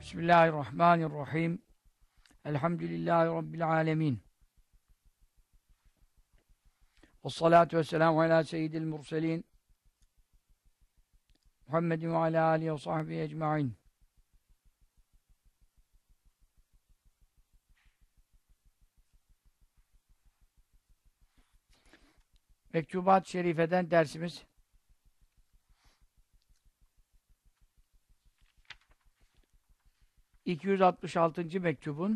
Bismillahirrahmanirrahim. Elhamdülillahi Rabbil alemin. Vessalatu vesselamu ala seyyidil murselin. Muhammedin ve ala alihi ve sahbihi ecma'in. Mektubat-ı Şerife'den dersimiz 266. mektubun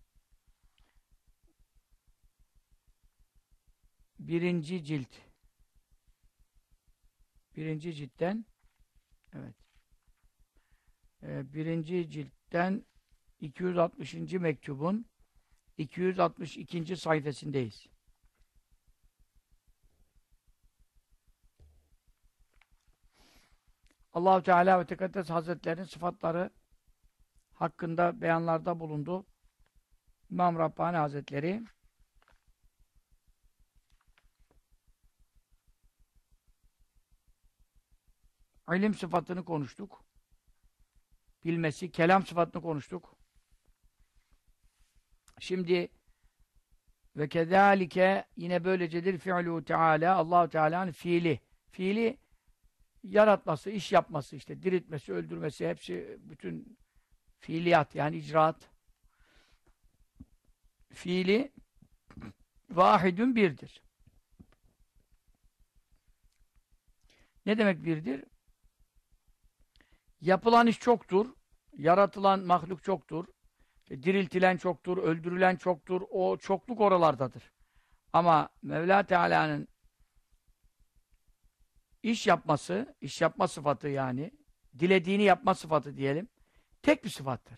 birinci cilt. Birinci ciltten birinci ciltten 260. mektubun 262. sayfasındayız. Allah-u Teala ve Tekaddes Hazretlerinin sıfatları hakkında beyanlarda bulundu. İmam Rabbani Hazretleri ilim sıfatını konuştuk. Bilmesi, kelam sıfatını konuştuk. Şimdi ve kezalike yine böylecedir fi'lu Teala, Allah-u Teala'nın fiili. Fiili yaratması, iş yapması, işte diriltmesi, öldürmesi, hepsi bütün fiiliyat yani icraat. Fiili vahidun birdir. Ne demek birdir? Yapılan iş çoktur, yaratılan mahluk çoktur, diriltilen çoktur, öldürülen çoktur, o çokluk oralardadır. Ama Mevla Teala'nın iş yapması, iş yapma sıfatı yani, dilediğini yapma sıfatı diyelim, tek bir sıfattır.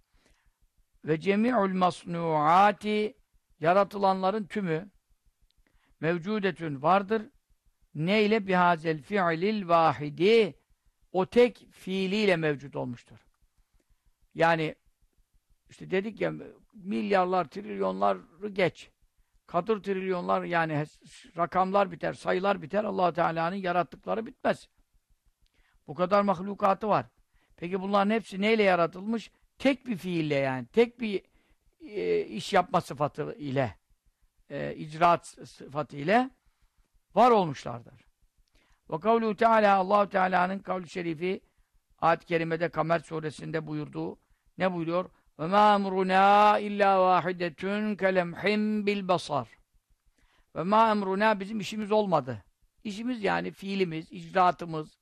Ve cemi'ul masnuati, yaratılanların tümü mevcudetün vardır. Ne ile bihazel fi'lil vahidi, o tek fiiliyle mevcut olmuştur. Yani işte dedik ya, milyarlar, trilyonları geç. Katır trilyonlar yani rakamlar biter, sayılar biter. Allah Teala'nın yarattıkları bitmez. Bu kadar mahlukatı var. Peki bunların hepsi neyle yaratılmış? Tek bir fiille yani. Tek bir iş yapma sıfatı ile, icraat sıfatı ile var olmuşlardır. Ve kavlu Teala, Allah Teala'nın kavlu şerifi ayet-i kerimede Kamer suresinde buyurduğu ne buyuruyor? Ve ma emruna illa vahidetun kelemhim bil basar. Ve ma emruna, bizim işimiz olmadı. İşimiz yani fiilimiz, icraatımız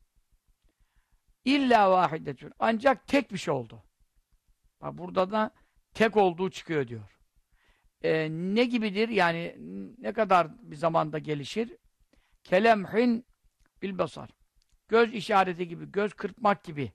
illa vahidetun, ancak tek bir şey oldu. Bak burada da tek olduğu çıkıyor diyor. Ne gibidir? Yani ne kadar bir zamanda gelişir? Kelemhin bil basar. Göz işareti gibi, göz kırpmak gibi.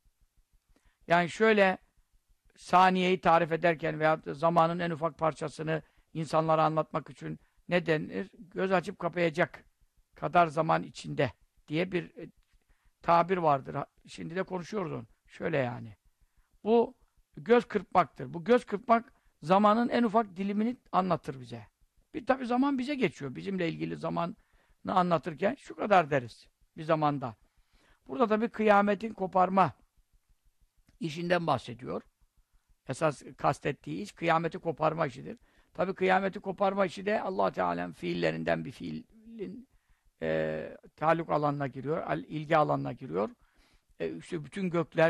Yani şöyle saniyeyi tarif ederken veya zamanın en ufak parçasını insanlara anlatmak için ne denir? Göz açıp kapayacak kadar zaman içinde diye bir tabir vardır. Şimdi de konuşuyoruz onu. Şöyle yani. Bu göz kırpmaktır. Bu göz kırpmak zamanın en ufak dilimini anlatır bize. Bir tabii zaman bize geçiyor. Bizimle ilgili zamanı anlatırken şu kadar deriz bir zamanda. Burada tabii kıyametin koparma işinden bahsediyor. Esas kastettiği iş kıyameti koparma işidir. Tabii kıyameti koparma işi de Allah Teala'nın fiillerinden bir fiilin taluk alanına giriyor, ilgi alanına giriyor. İşte bütün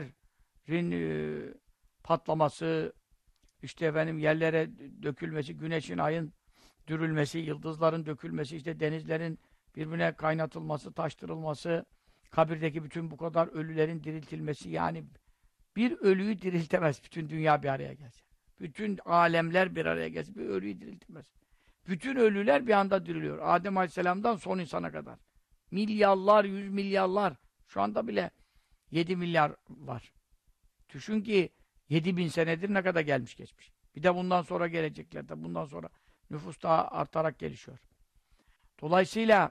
göklerin patlaması, işte efendim yerlere dökülmesi, güneşin, ayın dürülmesi, yıldızların dökülmesi, işte denizlerin birbirine kaynatılması, taştırılması, kabirdeki bütün bu kadar ölülerin diriltilmesi, yani bir ölüyü diriltemez bütün dünya bir araya gelse. Bütün alemler bir araya gelse bir ölüyü diriltemez. Bütün ölüler bir anda diriliyor. Adem Aleyhisselam'dan son insana kadar. Milyarlar, 100 milyarlar. Şu anda bile 7 milyar var. Düşün ki 7.000 senedir ne kadar gelmiş geçmiş. Bir de bundan sonra gelecekler de. Bundan sonra nüfus daha artarak gelişiyor. Dolayısıyla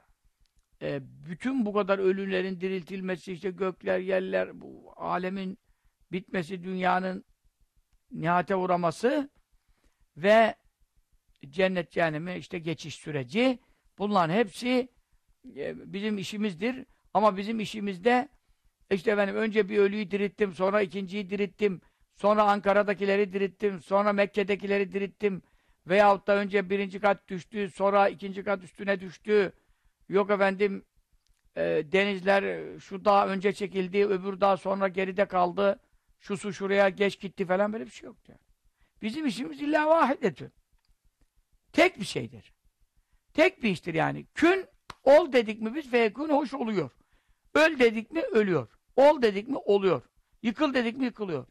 bütün bu kadar ölülerin diriltilmesi, işte gökler, yerler, bu alemin bitmesi, dünyanın nihayete uğraması ve cennet cehenneme işte geçiş süreci, bunların hepsi bizim işimizdir. Ama bizim işimizde işte efendim önce bir ölüyü dirilttim, sonra ikinciyi dirilttim, sonra Ankara'dakileri dirilttim, sonra Mekke'dekileri dirilttim veyahut da önce birinci kat düştü, sonra ikinci kat üstüne düştü. Yok efendim denizler şu dağ önce çekildi, öbür dağ sonra geride kaldı. Şu su şuraya geç gitti falan böyle bir şey yok yani. Bizim işimiz illa vahidetün. Tek bir şeydir. Tek bir iştir yani. Kün, ol dedik mi biz feyekûn hoş oluyor. Öl dedik mi ölüyor. Ol dedik mi oluyor. Yıkıl dedik mi yıkılıyor.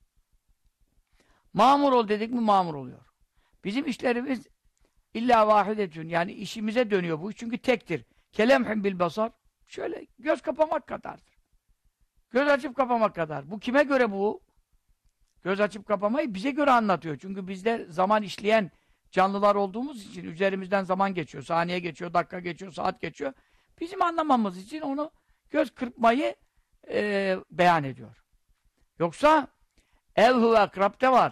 Mamur ol dedik mi mamur oluyor. Bizim işlerimiz illa vahidetün yani işimize dönüyor bu. Çünkü tektir. Kelemhim bil basar. Şöyle göz kapamak kadardır. Göz açıp kapamak kadar. Bu kime göre bu? Göz açıp kapamayı bize göre anlatıyor. Çünkü bizde zaman işleyen canlılar olduğumuz için üzerimizden zaman geçiyor. Saniye geçiyor, dakika geçiyor, saat geçiyor. Bizim anlamamız için onu göz kırpmayı beyan ediyor. Yoksa evhu akrab'te var.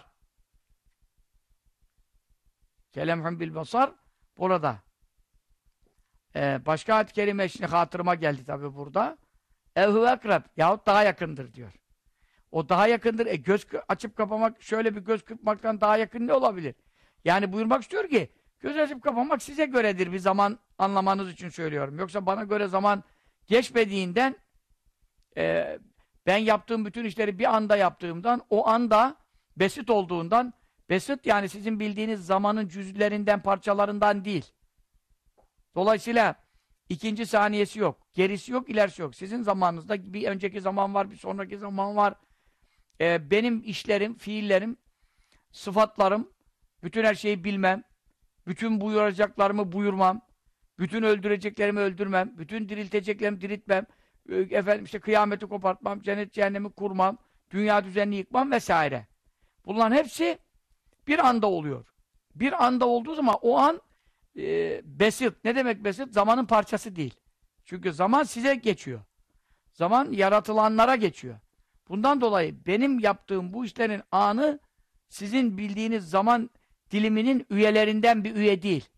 Kelemhum bil basar burada. Başka ayet-i kerime şimdi hatırıma geldi tabi burada. Evhu akrab yahut daha yakındır diyor. O daha yakındır. Göz açıp kapamak şöyle bir göz kırpmaktan daha yakın ne olabilir? Yani buyurmak istiyor ki göz açıp kapamak size göredir bir zaman anlamanız için söylüyorum. Yoksa bana göre zaman geçmediğinden ben yaptığım bütün işleri bir anda yaptığımdan o anda besit olduğundan besit yani sizin bildiğiniz zamanın cüzlerinden parçalarından değil. Dolayısıyla ikinci saniyesi yok. Gerisi yok, ilerisi yok. Sizin zamanınızda bir önceki zaman var, bir sonraki zaman var. Benim işlerim, fiillerim, sıfatlarım, bütün her şeyi bilmem, bütün buyuracaklarımı buyurmam, bütün öldüreceklerimi öldürmem, bütün dirilteceklerimi diriltmem, efendim işte kıyameti kopartmam, cennet cehennemi kurmam, dünya düzenini yıkmam vesaire. Bunların hepsi bir anda oluyor. Bir anda olduğu zaman o an besit. Ne demek besit? Zamanın parçası değil. Çünkü zaman size geçiyor. Zaman yaratılanlara geçiyor. Bundan dolayı benim yaptığım bu işlerin anı sizin bildiğiniz zaman diliminin üyelerinden bir üye değil.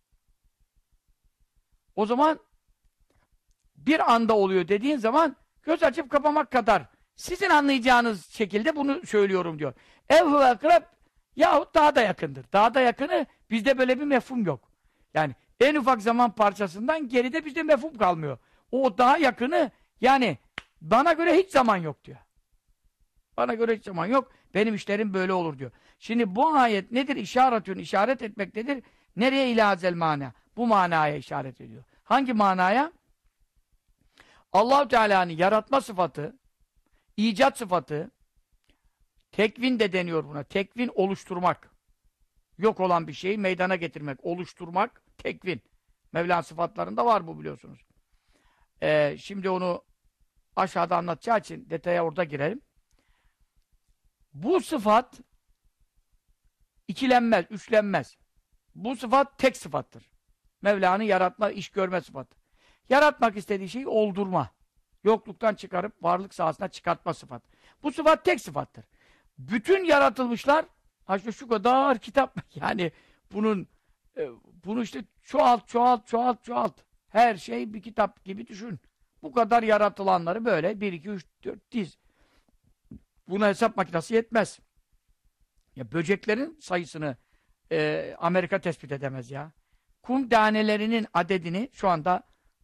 O zaman bir anda oluyor dediğin zaman göz açıp kapamak kadar sizin anlayacağınız şekilde bunu söylüyorum diyor. Evhu akrab yahut daha da yakındır. Daha da yakını bizde böyle bir mefhum yok. Yani en ufak zaman parçasından geride bizde mefhum kalmıyor. O daha yakını yani bana göre hiç zaman yok diyor. Bana göre hiç zaman yok. Benim işlerim böyle olur diyor. Şimdi bu ayet nedir? İşaretün, işaret etmektedir. Nereye ilazel mana? Bu manaya işaret ediyor. Hangi manaya? Allah-u Teala'nın yaratma sıfatı, icat sıfatı, tekvin de deniyor buna. Tekvin oluşturmak. Yok olan bir şeyi meydana getirmek, oluşturmak, tekvin. Mevla sıfatlarında var bu biliyorsunuz. Şimdi onu aşağıda anlatacağı için detaya orada girelim. Bu sıfat ikilenmez, üçlenmez. Bu sıfat tek sıfattır. Mevla'nın yaratma, iş görme sıfatı. Yaratmak istediği şeyi oldurma. Yokluktan çıkarıp varlık sahasına çıkartma sıfatı. Bu sıfat tek sıfattır. Bütün yaratılmışlar şu kadar kitap yani bunu işte çoğalt. Her şey bir kitap gibi düşün. Bu kadar yaratılanları böyle 1, 2, 3, 4 diz. Buna hesap makinesi yetmez. Ya böceklerin sayısını Amerika tespit edemez ya. Kum tanelerinin adedini şu anda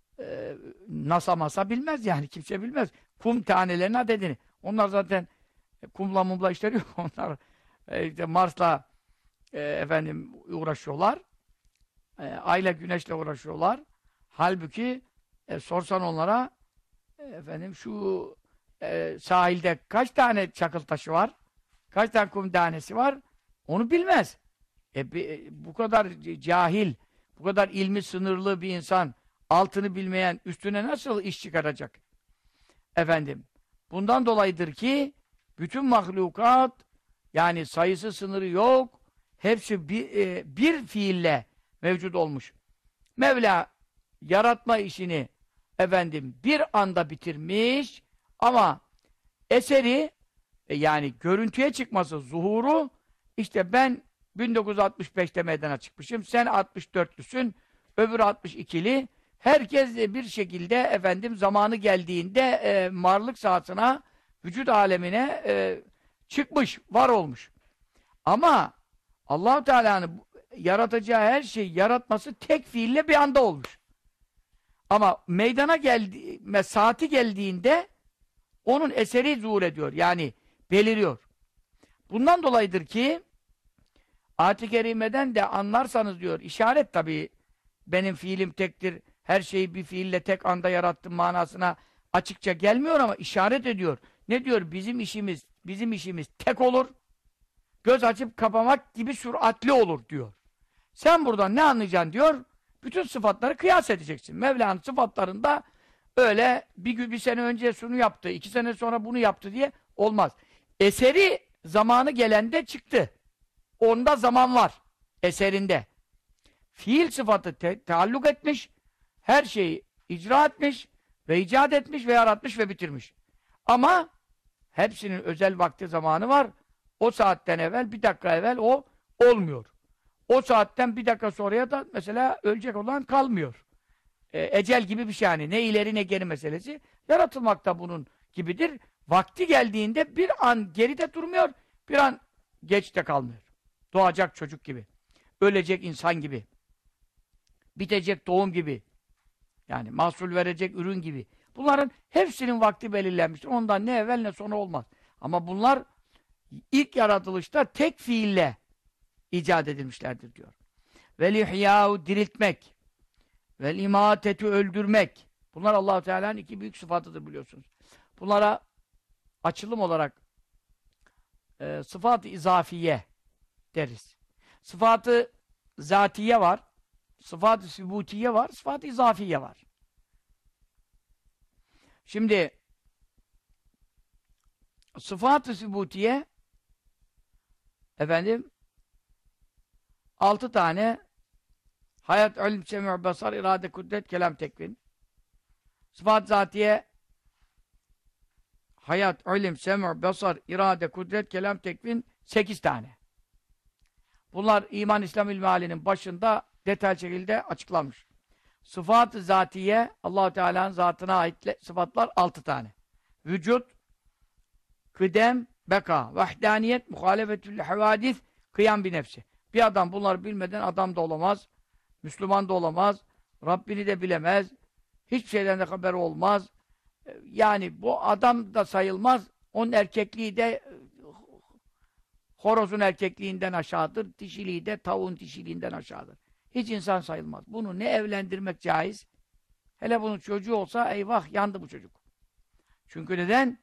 NASA bilmez yani kimse bilmez. Kum tanelerinin adedini. Onlar zaten kumla mumla işleri yok. Onlar işte Mars'la efendim uğraşıyorlar. Ayla güneşle uğraşıyorlar. Halbuki sorsan onlara efendim şu sahilde kaç tane çakıl taşı var? Kaç tane kum tanesi var? Onu bilmez. Bu kadar cahil, bu kadar ilmi sınırlı bir insan altını bilmeyen üstüne nasıl iş çıkaracak? Efendim, bundan dolayıdır ki bütün mahlukat yani sayısı sınırı yok. Hepsi bir fiille mevcut olmuş. Mevla yaratma işini efendim bir anda bitirmiş ama eseri yani görüntüye çıkması, zuhuru işte ben 1965'te meydana çıkmışım. Sen 64'lüsün, öbürü 62'li. Herkes bir şekilde efendim zamanı geldiğinde varlık sahasına, vücut alemine Çıkmış, var olmuş. Ama Allah-u Teala'nın yaratacağı her şeyi yaratması tek fiille bir anda olmuş. Ama meydana saati geldiğinde onun eseri zuhur ediyor. Yani beliriyor. Bundan dolayıdır ki Ayet-i Kerime'den de anlarsanız diyor, işaret tabii, benim fiilim tektir, her şeyi bir fiille tek anda yarattım manasına açıkça gelmiyor ama işaret ediyor. Ne diyor? Bizim işimiz tek olur, göz açıp kapamak gibi süratli olur diyor. Sen buradan ne anlayacaksın diyor? Bütün sıfatları kıyas edeceksin. Mevla'nın sıfatlarında öyle bir sene önce şunu yaptı, 2 sene sonra bunu yaptı diye olmaz. Eseri zamanı gelende çıktı. Onda zaman var. Eserinde. Fiil sıfatı taalluk etmiş, her şeyi icra etmiş ve icat etmiş ve yaratmış ve bitirmiş. Ama hepsinin özel vakti zamanı var. O saatten evvel, bir dakika evvel o olmuyor. O saatten bir dakika sonraya da mesela ölecek olan kalmıyor. Ecel gibi bir şey yani. Ne ileri ne geri meselesi. Yaratılmak da bunun gibidir. Vakti geldiğinde bir an geride durmuyor, bir an geç de kalmıyor. Doğacak çocuk gibi. Ölecek insan gibi. Bitecek doğum gibi. Yani mahsul verecek ürün gibi. Bunların hepsinin vakti belirlenmiştir. Ondan ne evvel ne sonra olmaz. Ama bunlar ilk yaratılışta tek fiille icat edilmişlerdir diyor. Vel ihyâ'u diriltmek. Vel imâtetü öldürmek. Bunlar Allah-u Teala'nın iki büyük sıfatıdır biliyorsunuz. Bunlara açılım olarak sıfat-ı izafiye deriz. Sıfat-ı zatiye var. Sıfat-ı sübutiye var. Sıfat-ı izafiye var. Şimdi sıfat-ı sübutiye efendim 6 tane hayat, ilm, semû, basar, irade, kudret, kelam, tekvin. Sıfat zatiye hayat, ilim, semû, basar, irade, kudret, kelam, tekvin 8 tane. Bunlar iman, İslam ilmi halinin başında detaylı şekilde açıklanmış. Sıfat-ı zatiye Allah-u Teala'nın zatına ait sıfatlar 6 tane. Vücut, kıdem, beka, vahdaniyet, muhalefetül havadis, kıyam bir nefsi. Bir adam bunları bilmeden adam da olamaz, Müslüman da olamaz, Rabbini de bilemez, hiçbir şeyden de haberi olmaz. Yani bu adam da sayılmaz, onun erkekliği de horozun erkekliğinden aşağıdır, dişiliği de tavuğun dişiliğinden aşağıdır. Hiç insan sayılmaz. Bunu ne evlendirmek caiz, hele bunun çocuğu olsa eyvah yandı bu çocuk. Çünkü neden?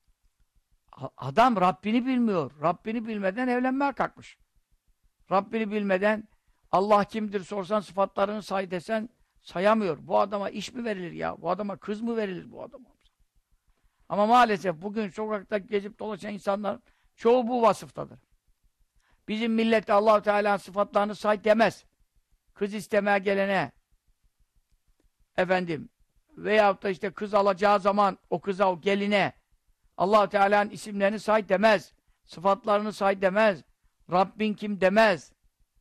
Adam Rabbini bilmiyor. Rabbini bilmeden evlenmeye kalkmış. Rabbini bilmeden Allah kimdir sorsan, sıfatlarını say desen sayamıyor. Bu adama iş mi verilir ya? Bu adama kız mı verilir bu adama? Ama maalesef bugün sokakta gezip dolaşan insanlar çoğu bu vasıftadır. Bizim millet Allah-u Teala'nın sıfatlarını say demez. Kız istemeye gelene efendim veyahut da işte kız alacağı zaman o kıza, o geline Allah-u Teala'nın isimlerini say demez. Sıfatlarını say demez. Rabbin kim demez.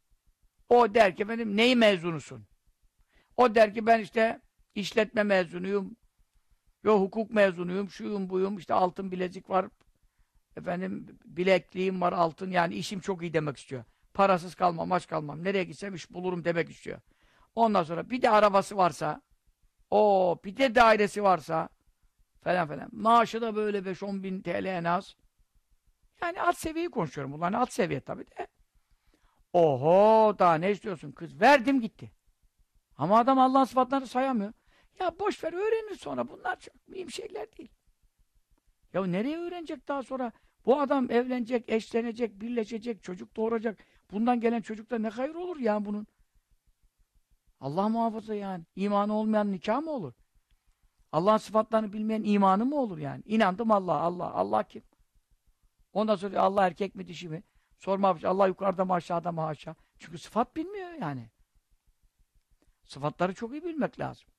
O der ki efendim neyi mezunusun? O der ki ben işte işletme mezunuyum. Yo hukuk mezunuyum. Şuyum buyum. İşte altın bilezik var. Efendim bilekliğim var altın. Yani işim çok iyi demek istiyor. Parasız kalmam, aç kalmam. Nereye gitsem iş bulurum demek istiyor. Ondan sonra bir de arabası varsa bir de dairesi varsa falan falan. Maaşı da böyle 5-10 bin TL en az. Yani alt seviyeyi konuşuyorum. Bunlar alt seviye tabii de. Oho daha ne istiyorsun kız? Verdim gitti. Ama adam Allah'ın sıfatlarını sayamıyor. Ya boş ver öğrenir sonra. Bunlar çok mühim şeyler değil. Ya nereye öğrenecek daha sonra? Bu adam evlenecek, eşlenecek, birleşecek, çocuk doğuracak. Bundan gelen çocukta ne hayır olur ya bunun? Allah muhafaza yani. İmanı olmayan nikah mı olur? Allah'ın sıfatlarını bilmeyen imanı mı olur yani? İnandım Allah kim? Ondan sonra Allah erkek mi dişi mi? Sormamış. Allah yukarıda mı aşağıda mı haşa? Çünkü sıfat bilmiyor yani. Sıfatları çok iyi bilmek lazım.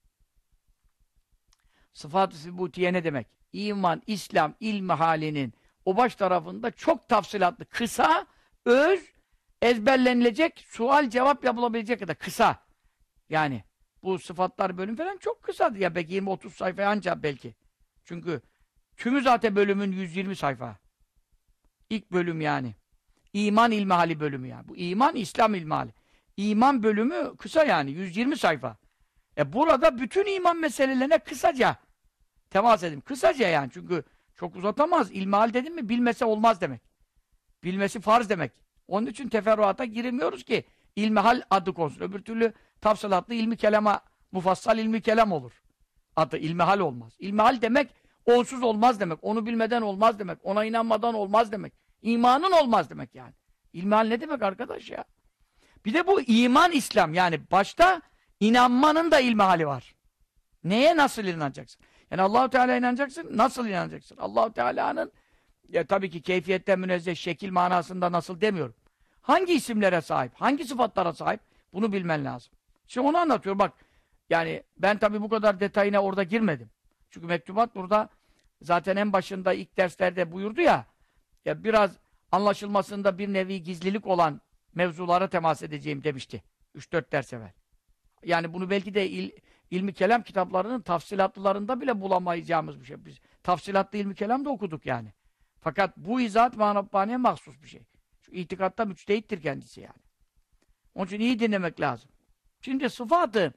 Sıfat-ı sübutiye ne demek? İman, İslam, ilmi halinin o baş tarafında çok tafsilatlı, kısa, öz, ezberlenilecek, sual cevap yapılabilecek kadar kısa. Yani bu sıfatlar bölüm falan çok kısadır ya belki 20-30 sayfa ancak belki. Çünkü tümü zaten bölümün 120 sayfa. İlk bölüm yani. İman ilmihali bölümü yani. Bu iman, İslam ilmihali. İman bölümü kısa yani. 120 sayfa. Burada bütün iman meselelerine kısaca temas edeyim. Kısaca yani. Çünkü çok uzatamaz. İlmihal dedim mi bilmese olmaz demek. Bilmesi farz demek. Onun için teferruata giremiyoruz ki ilmihal adı konsun. Öbür türlü tafsilatlı ilmi kelama, mufassal ilmi kelam olur. Adı ilmihal olmaz. İlmihal demek onsuz olmaz demek. Onu bilmeden olmaz demek. Ona inanmadan olmaz demek. İmanın olmaz demek yani. İlmihal ne demek arkadaş ya? Bir de bu iman İslam yani başta inanmanın da ilmihali var. Neye nasıl inanacaksın? Yani Allahu Teala'ya inanacaksın, nasıl inanacaksın? Allahu Teala'nın tabii ki keyfiyetten münezzeh şekil manasında nasıl demiyorum. Hangi isimlere sahip, hangi sıfatlara sahip bunu bilmen lazım. Şimdi onu anlatıyorum bak. Yani ben tabii bu kadar detayına orada girmedim. Çünkü mektubat burada zaten en başında ilk derslerde buyurdu ya biraz anlaşılmasında bir nevi gizlilik olan mevzulara temas edeceğim demişti. 3-4 ders evvel. Yani bunu belki de ilmi kelam kitaplarının tafsilatlılarında bile bulamayacağımız bir şey. Biz tafsilatlı ilmi kelam da okuduk yani. Fakat bu izahat-ı Rabbaniye mahsus bir şey. Şu itikatta müçtehittir kendisi yani. Onun için iyi dinlemek lazım. Şimdi sıfatı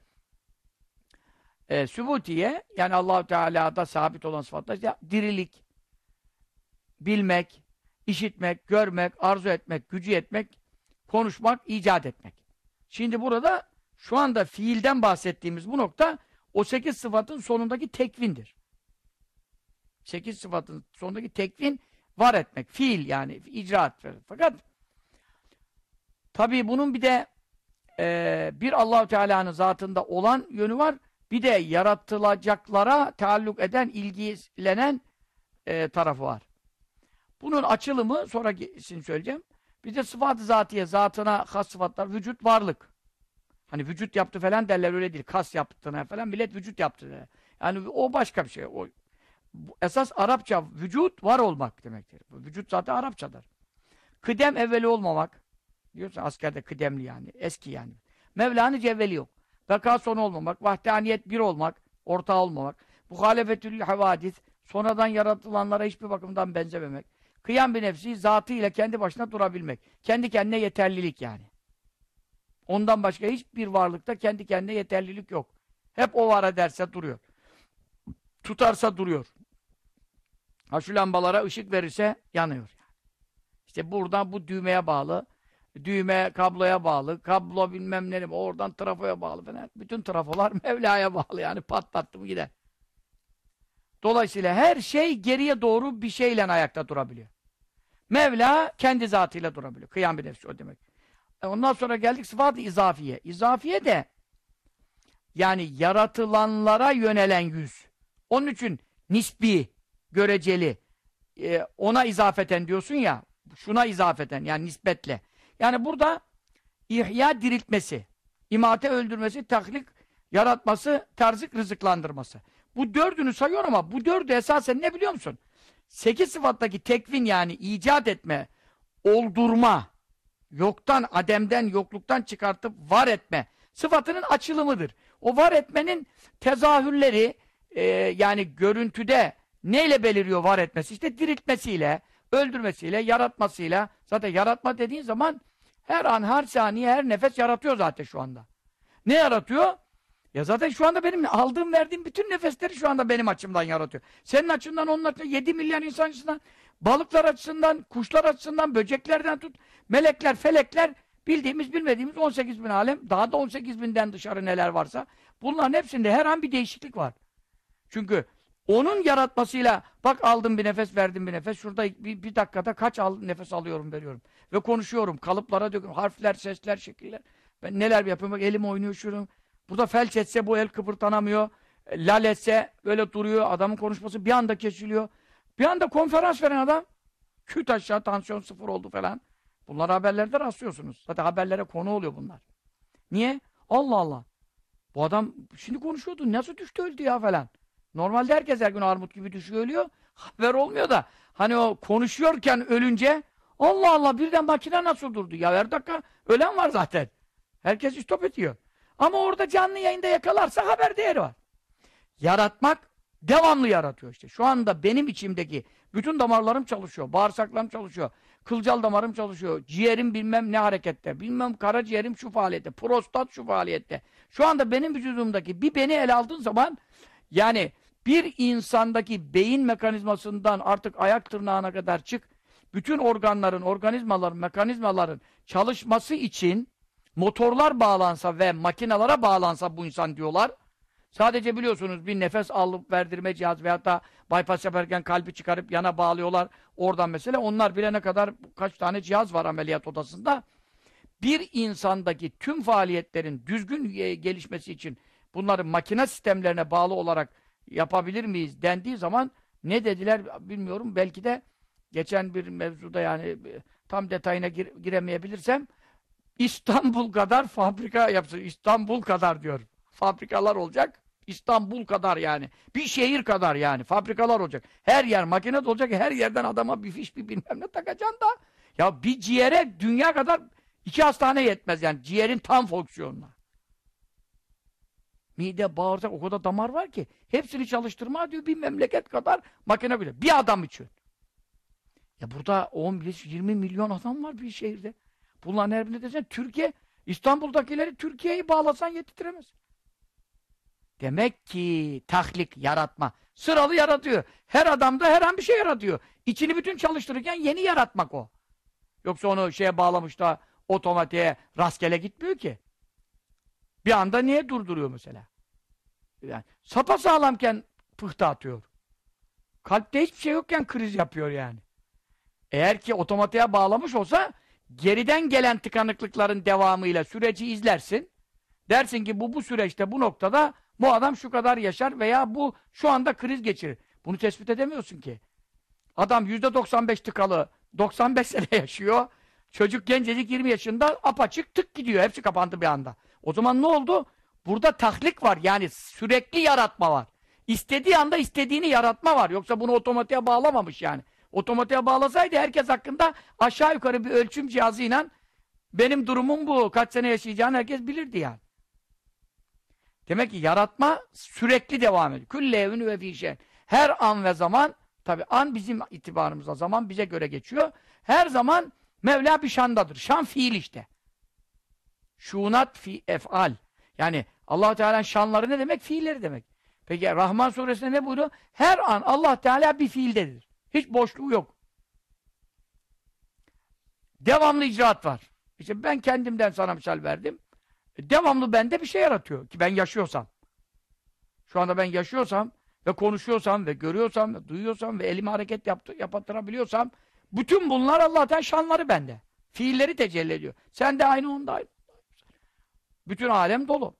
sübutiye yani Allah-u Teala'da sabit olan sıfatlar işte dirilik, bilmek, işitmek, görmek, arzu etmek, gücü etmek, konuşmak, icat etmek. Şimdi burada şu anda fiilden bahsettiğimiz bu nokta o 8 sıfatın sonundaki tekvindir. 8 sıfatın sonundaki tekvin var etmek, fiil yani icraat. Fakat tabii bunun bir de bir Allah-u Teala'nın zatında olan yönü var. Bir de yaratılacaklara taalluk eden, ilgilenen tarafı var. Bunun açılımı sonrakisini söyleyeceğim. Bir de sıfat-ı zatiye, zatına has sıfatlar, vücut, varlık. Hani vücut yaptı falan derler öyle değil. Kas yaptığına falan millet vücut yaptı derler. Yani o başka bir şey. Esas Arapça vücut var olmak demektir. Vücut zaten Arapçadır. Kıdem evveli olmamak. Diyorsun askerde kıdemli yani. Eski yani. Mevla'nın cevveli yok. Beka sonu olmamak. Vahdaniyet bir olmak. Ortağı olmamak. Muhalefetül havadis. Sonradan yaratılanlara hiçbir bakımdan benzememek. Kıyam bir nefsi zatıyla kendi başına durabilmek. Kendi kendine yeterlilik yani. Ondan başka hiçbir varlıkta kendi kendine yeterlilik yok. Hep o var ederse duruyor. Tutarsa duruyor. Ha şu lambalara ışık verirse yanıyor. İşte buradan bu düğmeye bağlı. Düğme kabloya bağlı. Kablo bilmem ne. Oradan trafoya bağlı falan. Bütün trafolar Mevla'ya bağlı yani. Patlattı mı gider. Dolayısıyla her şey geriye doğru bir şeyle ayakta durabiliyor. Mevla kendi zatıyla durabiliyor. Kıyam bir nefsi o demek. Ondan sonra geldik sıfat-ı izafiye. İzafiye de yani yaratılanlara yönelen yüz. Onun için nisbi, göreceli, ona izafeten diyorsun ya, şuna izafeten yani nispetle. Yani burada ihya diriltmesi, imate öldürmesi, tahlik yaratması, terzik rızıklandırması. Bu dördünü sayıyor ama bu dördü esasen ne biliyor musun? 8 sıfattaki tekvin yani icat etme, oldurma, yoktan, ademden, yokluktan çıkartıp var etme sıfatının açılımıdır. O var etmenin tezahürleri yani görüntüde neyle beliriyor var etmesi? İşte diriltmesiyle, öldürmesiyle, yaratmasıyla. Zaten yaratma dediğin zaman her an, her saniye, her nefes yaratıyor zaten şu anda. Ne yaratıyor? Ya zaten şu anda benim aldığım, verdiğim bütün nefesleri şu anda benim açımdan yaratıyor. Senin açından, onun açısından, 7 milyar insan açısından, balıklar açısından, kuşlar açısından, böceklerden tut, melekler, felekler, bildiğimiz, bilmediğimiz 18 bin alem, daha da 18 binden dışarı neler varsa, bunların hepsinde her an bir değişiklik var. Çünkü onun yaratmasıyla, bak aldım bir nefes, verdim bir nefes, şurada bir dakikada kaç nefes alıyorum, veriyorum. Ve konuşuyorum, kalıplara döküyorum, harfler, sesler, şekiller. Ben neler yapıyorum, bak elim oynuyor, şurum. Burada felç etse bu el kıpırtanamıyor. Lal etse böyle duruyor. Adamın konuşması bir anda kesiliyor. Bir anda konferans veren adam küt aşağı tansiyon 0 oldu falan. Bunları haberlerde rastlıyorsunuz. Zaten haberlere konu oluyor bunlar. Niye? Allah Allah. Bu adam şimdi konuşuyordu. Nasıl düştü öldü ya falan. Normalde herkes her gün armut gibi düşüyor ölüyor. Haber olmuyor da. Hani o konuşuyorken ölünce Allah Allah birden makine nasıl durdu? Ya her dakika ölen var zaten. Herkes istop ediyor. Ama orada canlı yayında yakalarsa haber değeri var. Yaratmak devamlı yaratıyor işte. Şu anda benim içimdeki bütün damarlarım çalışıyor, bağırsaklarım çalışıyor. kılcal damarım çalışıyor, ciğerim bilmem ne harekette, bilmem karaciğerim şu faaliyette, prostat şu faaliyette. Şu anda benim vücudumdaki bir beni ele aldığın zaman yani bir insandaki beyin mekanizmasından artık ayak tırnağına kadar çık, bütün organların, organizmaların, mekanizmaların çalışması için motorlar bağlansa ve makinalara bağlansa bu insan diyorlar. Sadece biliyorsunuz bir nefes alıp verdirme cihazı veyahut da bypass yaparken kalbi çıkarıp yana bağlıyorlar. Oradan mesela onlar bile ne kadar kaç tane cihaz var ameliyat odasında. Bir insandaki tüm faaliyetlerin düzgün gelişmesi için bunları makine sistemlerine bağlı olarak yapabilir miyiz dendiği zaman ne dediler bilmiyorum. Belki de geçen bir mevzuda yani tam detayına giremeyebilirsem İstanbul kadar fabrika yapsın. İstanbul kadar diyor. Fabrikalar olacak. İstanbul kadar yani. Bir şehir kadar yani. Fabrikalar olacak. Her yer makine olacak. Her yerden adama bir fiş bir bilmem ne takacaksın da. Ya bir ciğere dünya kadar 2 hastane yetmez yani. Ciğerin tam fonksiyonuna. Mide, bağırsak o kadar damar var ki. Hepsini çalıştırma diyor. Bir memleket kadar makine bile. Bir adam için. Ya burada 15-20 milyon adam var bir şehirde. Bunların her birine desen Türkiye, İstanbul'dakileri Türkiye'yi bağlasan yetiremez. Demek ki tahlik, yaratma. Sıralı yaratıyor. Her adamda her an bir şey yaratıyor. İçini bütün çalıştırırken yeni yaratmak o. Yoksa onu şeye bağlamış da otomatiğe rastgele gitmiyor ki. Bir anda niye durduruyor mesela? Yani sapasağlamken pıhtı atıyor. Kalpte hiçbir şey yokken kriz yapıyor yani. Eğer ki otomatiğe bağlamış olsa geriden gelen tıkanıklıkların devamıyla süreci izlersin. Dersin ki bu süreçte bu noktada bu adam şu kadar yaşar veya bu şu anda kriz geçirir. Bunu tespit edemiyorsun ki. Adam %95 tıkalı 95 sene yaşıyor. Çocuk gencecik 20 yaşında apaçık tık gidiyor. Hepsi kapandı bir anda. O zaman ne oldu? Burada tahlik var. Yani sürekli yaratma var. İstediği anda istediğini yaratma var. Yoksa bunu otomatiğe bağlamamış yani. Otomatiğe bağlasaydı herkes hakkında aşağı yukarı bir ölçüm cihazıyla benim durumum bu, kaç sene yaşayacağını herkes bilirdi yani. Demek ki yaratma sürekli devam ediyor. Külle evini ve fîşen. Her an ve zaman, tabi an bizim itibarımızda, zaman bize göre geçiyor. Her zaman Mevla bir şandadır. Şan fiil işte. Şunat fi ef'al. Yani Allah Teala'nın şanları ne demek? Fiilleri demek. Peki Rahman suresinde ne buyuruyor? Her an Allah Teala bir fiildedir. Hiç boşluğu yok. Devamlı icraat var. İşte ben kendimden sana misal verdim. Devamlı bende bir şey yaratıyor ki ben yaşıyorsam. Şu anda ben yaşıyorsam ve konuşuyorsam ve görüyorsam ve duyuyorsam ve elimi hareket yaptırabiliyorsam bütün bunlar Allah'tan şanları bende. Fiilleri tecelli ediyor. Sen de aynı onda aynı. Bütün alem dolu.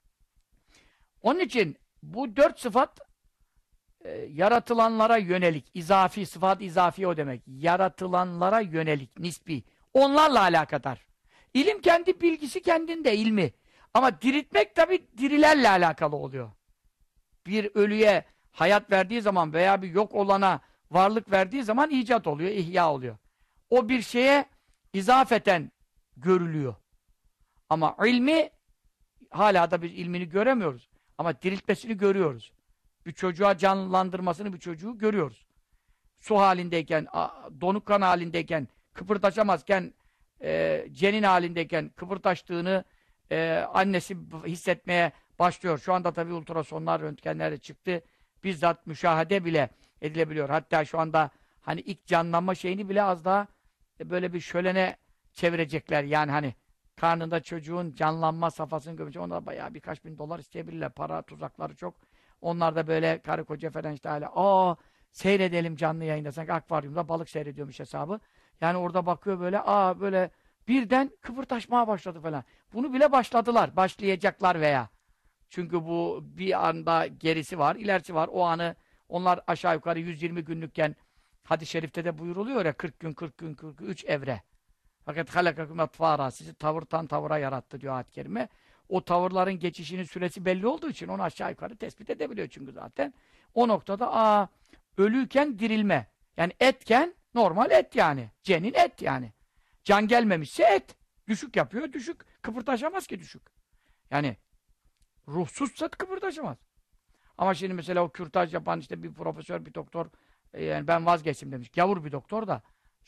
Onun için bu 4 sıfat yaratılanlara yönelik, izafi, sıfat izafi o demek. Yaratılanlara yönelik, nisbi. Onlarla alakadar. İlim kendi bilgisi kendinde ilmi. Ama diriltmek tabi dirilerle alakalı oluyor. Bir ölüye hayat verdiği zaman veya bir yok olana varlık verdiği zaman icat oluyor, ihya oluyor. O bir şeye izafeten görülüyor. Ama ilmi hala da biz ilmini göremiyoruz. Ama diriltmesini görüyoruz. Bir çocuğa canlandırmasını bir çocuğu görüyoruz. Su halindeyken, donuk kan halindeyken, kıpırdaşamazken, cenin halindeyken kıpırdaştığını annesi hissetmeye başlıyor. Şu anda tabii ultrasonlar, röntgenler de çıktı. Bizzat müşahede bile edilebiliyor. Hatta şu anda hani ilk canlanma şeyini bile az daha böyle bir şölene çevirecekler. Yani hani karnında çocuğun canlanma safhasını görünce onlar bayağı birkaç bin dolar isteyebilirler. Para tuzakları çok. Onlar da böyle karı koca falan işte hala seyredelim canlı yayında sanki akvaryumda balık seyrediyormuş hesabı. Yani orada bakıyor böyle böyle birden kıpırdaşmaya başladı falan. Bunu bile başladılar. Başlayacaklar veya. Çünkü bu bir anda gerisi var, ilerisi var. O anı onlar aşağı yukarı 120 günlükken hadis-i şerifte de buyuruluyor ya 40 gün 40 gün 43 evre. Fakat halakakum atfara sizi tavırtan tavıra yarattı diyor ayet-i kerime. O tavırların geçişinin süresi belli olduğu için onu aşağı yukarı tespit edebiliyor çünkü zaten. O noktada ölüyken dirilme. Yani etken normal et yani. Cenin et yani. Can gelmemişse et. Düşük yapıyor, düşük. Kıpırdaşamaz ki düşük. Yani ruhsuzsa kıpırdaşamaz. Ama şimdi mesela o kürtaj yapan işte bir profesör, bir doktor yani ben vazgeçtim demiş. Gavur bir doktor da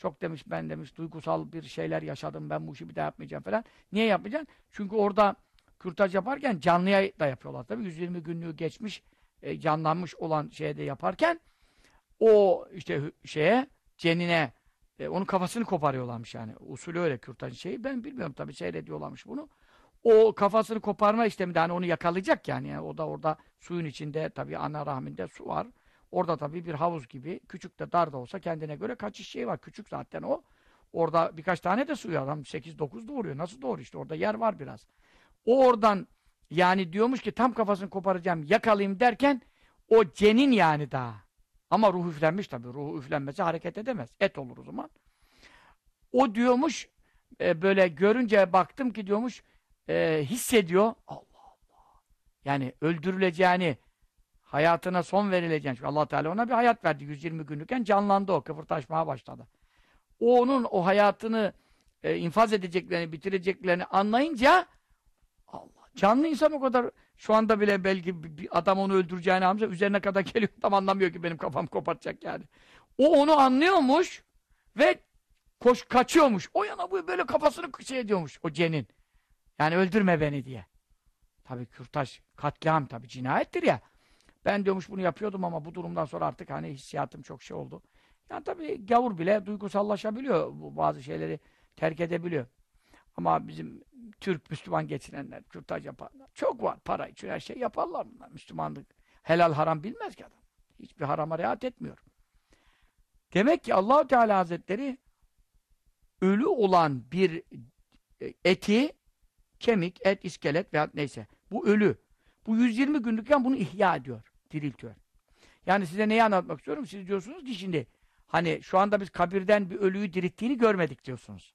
Çok demiş, ben demiş duygusal bir şeyler yaşadım, ben bu işi bir daha yapmayacağım falan. Niye yapmayacaksın? Çünkü orada kürtaj yaparken canlıya da yapıyorlar tabii. 120 günlüğü geçmiş, canlanmış olan şeye de yaparken o işte şeye, cenine onun kafasını koparıyorlarmış yani. Usulü öyle kürtajın şeyi. Ben bilmiyorum tabii, seyrediyorlarmış bunu. O kafasını koparma işleminde hani onu yakalayacak yani. O da orada suyun içinde tabii, ana rahminde su var. Orada tabii bir havuz gibi, küçük de dar da olsa kendine göre kaçış şeyi var. Küçük zaten o. Orada birkaç tane de suyu adam 8-9 doğuruyor. Nasıl doğru işte, orada yer var biraz. O oradan yani diyormuş ki tam kafasını koparacağım, yakalayayım derken o cenin yani daha. Ama ruh üflenmiş tabii. Ruhu üflenmesi hareket edemez. Et olur o zaman. O diyormuş böyle görünce baktım ki diyormuş hissediyor. Allah Allah. Yani öldürüleceğini, hayatına son verileceğini. Çünkü Allah Teala ona bir hayat verdi. 120 günlükken canlandı o. Kıpırdaşmaya başladı. O onun o hayatını infaz edeceklerini, bitireceklerini anlayınca Allah. Canlı insan o kadar şu anda bile belki bir adam onu öldüreceğini anlayınca üzerine kadar geliyor. Tam anlamıyor ki benim kafam kopartacak yani. O onu anlıyormuş ve kaçıyormuş. O yana bu böyle kafasını şey ediyormuş o cenin. Yani öldürme beni diye. Tabii kürtaj, katliam tabii cinayettir ya. Ben diyormuş bunu yapıyordum ama bu durumdan sonra artık hani hissiyatım çok şey oldu. Yani tabii gavur bile duygusallaşabiliyor. Bu bazı şeyleri terk edebiliyor. Ama bizim Türk, Müslüman geçinenler, kürtaj yapanlar çok var. Para için her şey yaparlar bunlar. Müslümanlık helal haram bilmez ki adam. Hiçbir harama riayet etmiyor. Demek ki Allah-u Teala Hazretleri ölü olan bir eti, kemik, et, iskelet veya neyse, bu ölü. Bu 120 günlükken bunu ihya ediyor, diriltiyor. Yani size neyi anlatmak istiyorum? Siz diyorsunuz ki şimdi, hani şu anda biz kabirden bir ölüyü dirilttiğini görmedik diyorsunuz.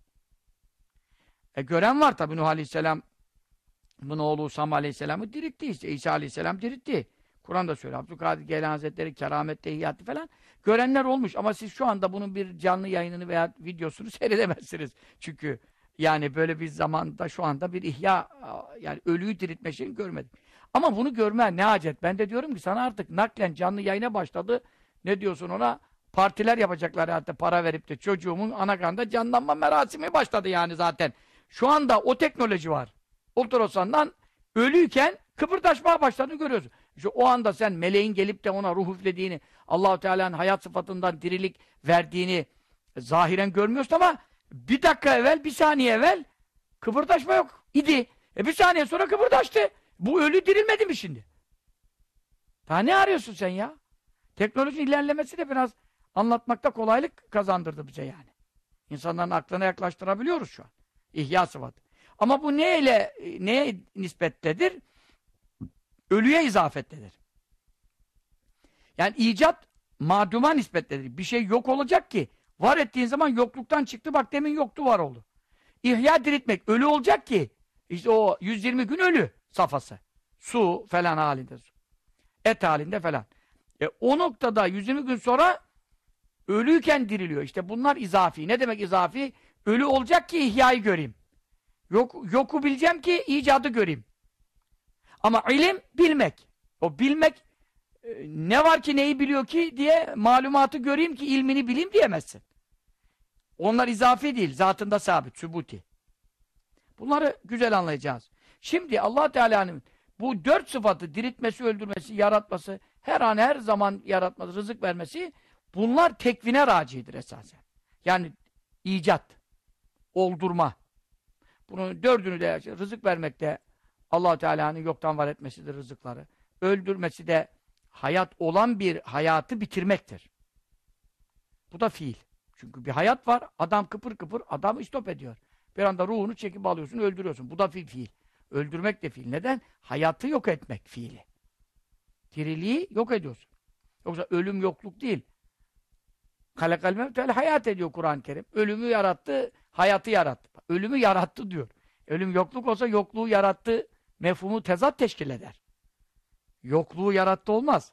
Gören var tabii, Nuh Aleyhisselam'ın oğlu Usam Aleyhisselam'ı diritti işte. İsa Aleyhisselam diritti. Kur'an'da söylüyor. Abdülkadir Geylani Hazretleri keramette ihyatı falan. Görenler olmuş ama siz şu anda bunun bir canlı yayınını veya videosunu seyredemezsiniz. Çünkü yani böyle bir zamanda şu anda bir ihya, yani ölüyü diriltme şeyini görmedik. Ama bunu görmen ne hacet? Ben de diyorum ki sana artık naklen canlı yayına başladı. Ne diyorsun ona? Partiler yapacaklar hatta, para verip de çocuğumun anakarnında canlanma merasimi başladı yani zaten. Şu anda o teknoloji var. Ultrasandan ölüyken kıpırdaşmaya başladığını görüyorsun. İşte o anda sen meleğin gelip de ona ruh üflediğini, Allah-u Teala'nın hayat sıfatından dirilik verdiğini zahiren görmüyorsun ama bir dakika evvel, bir saniye evvel kıpırdaşma yok idi. Bir saniye sonra kıpırdaştı. Bu ölü dirilmedi mi şimdi? Daha ne arıyorsun sen ya? Teknolojinin ilerlemesi de biraz anlatmakta kolaylık kazandırdı bize yani. İnsanların aklına yaklaştırabiliyoruz şu an. İhya sıfatı. Ama bu neye nispettedir? Ölüye izafettedir. Yani icat maduma nispettedir. Bir şey yok olacak ki var ettiğin zaman yokluktan çıktı, bak demin yoktu, var oldu. İhya diriltmek, ölü olacak ki işte o 120 gün ölü safhası. Su falan halinde. Et halinde falan. O noktada 120 gün sonra ölüyken diriliyor. İşte bunlar izafi. Ne demek izafi? Ölü olacak ki ihyayı göreyim. Yoku bileceğim ki icadı göreyim. Ama ilim bilmek. O bilmek ne var ki neyi biliyor ki diye malumatı göreyim ki ilmini bileyim diyemezsin. Onlar izafi değil. Zatında sabit. Sübuti. Bunları güzel anlayacağız. Şimdi Allah Teala'nın bu 4 sıfatı, diriltmesi, öldürmesi, yaratması, her an her zaman yaratması, rızık vermesi, bunlar tekvine racidir esasen. Yani icat, oldurma. Bunun 4'ünü de rızık vermekte Allah Teala'nın yoktan var etmesidir rızıkları. Öldürmesi de hayat olan bir hayatı bitirmektir. Bu da fiil. Çünkü bir hayat var, adam kıpır kıpır, adam istop ediyor. Bir anda ruhunu çekip alıyorsun, öldürüyorsun. Bu da fiil. Öldürmek de fiil. Neden? Hayatı yok etmek fiili. Diriliği yok ediyorsun. Yoksa ölüm yokluk değil. Halakal mevtel hayat ediyor Kur'an-ı Kerim. Ölümü yarattı, hayatı yarattı. Ölümü yarattı diyor. Ölüm yokluk olsa yokluğu yarattı mefhumu tezat teşkil eder. Yokluğu yarattı olmaz.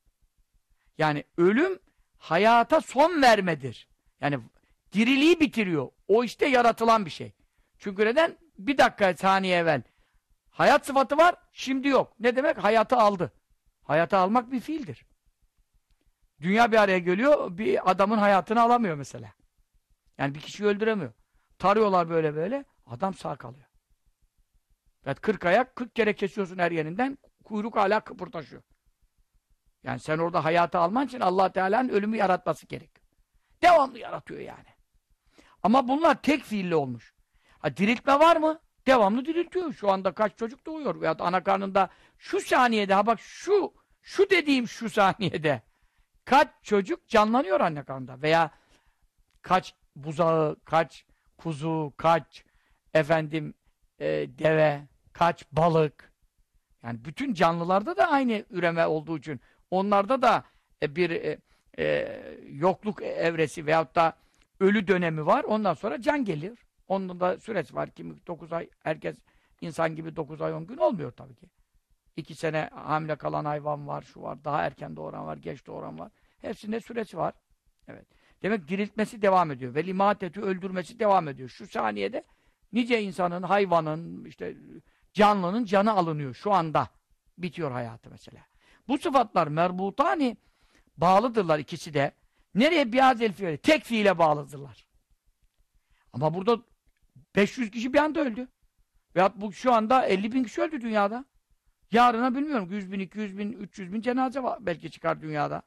Yani ölüm hayata son vermedir. Yani diriliği bitiriyor. O işte yaratılan bir şey. Çünkü neden? Bir dakika, saniye evvel hayat sıfatı var, şimdi yok. Ne demek? Hayatı aldı. Hayatı almak bir fiildir. Dünya bir araya geliyor, bir adamın hayatını alamıyor mesela. Yani bir kişiyi öldüremiyor. Tarıyorlar böyle böyle, adam sağ kalıyor. Evet, 40 ayak, 40 kere kesiyorsun her yerinden, kuyruk hala kıpırdaşıyor. Yani sen orada hayatı alman için Allah Teala'nın ölümü yaratması gerekiyor. Devamlı yaratıyor yani. Ama bunlar tek fiille olmuş. Ha, diriltme var mı? Devamlı diriltiyor. Şu anda kaç çocuk doğuyor? Veyahut ana karnında şu saniyede, ha bak şu dediğim şu saniyede kaç çocuk canlanıyor anne karnında? Veya kaç buzağı, kaç kuzu, kaç efendim deve, kaç balık. Yani bütün canlılarda da aynı üreme olduğu için onlarda da bir yokluk evresi veyahut da ölü dönemi var. Ondan sonra can gelir. Onun da süresi var. Kimi 9 ay, herkes insan gibi 9 ay 10 gün olmuyor tabii ki. 2 sene hamile kalan hayvan var, şu var, daha erken doğuran var, geç doğuran var. Hepsinde süresi var. Evet. Demek diriltmesi devam ediyor. Ve limatetü öldürmesi devam ediyor. Şu saniyede nice insanın, hayvanın, işte canlının canı alınıyor şu anda. Bitiyor hayatı mesela. Bu sıfatlar merbutani bağlıdırlar ikisi de. Nereye? Biazel fiile. Tek fiile bağlıdırlar. Ama burada 500 kişi bir anda öldü. Veyahut bu şu anda 50 bin kişi öldü dünyada. Yarına bilmiyorum 100 bin, 200 bin, 300 bin cenaze var, belki çıkar dünyada.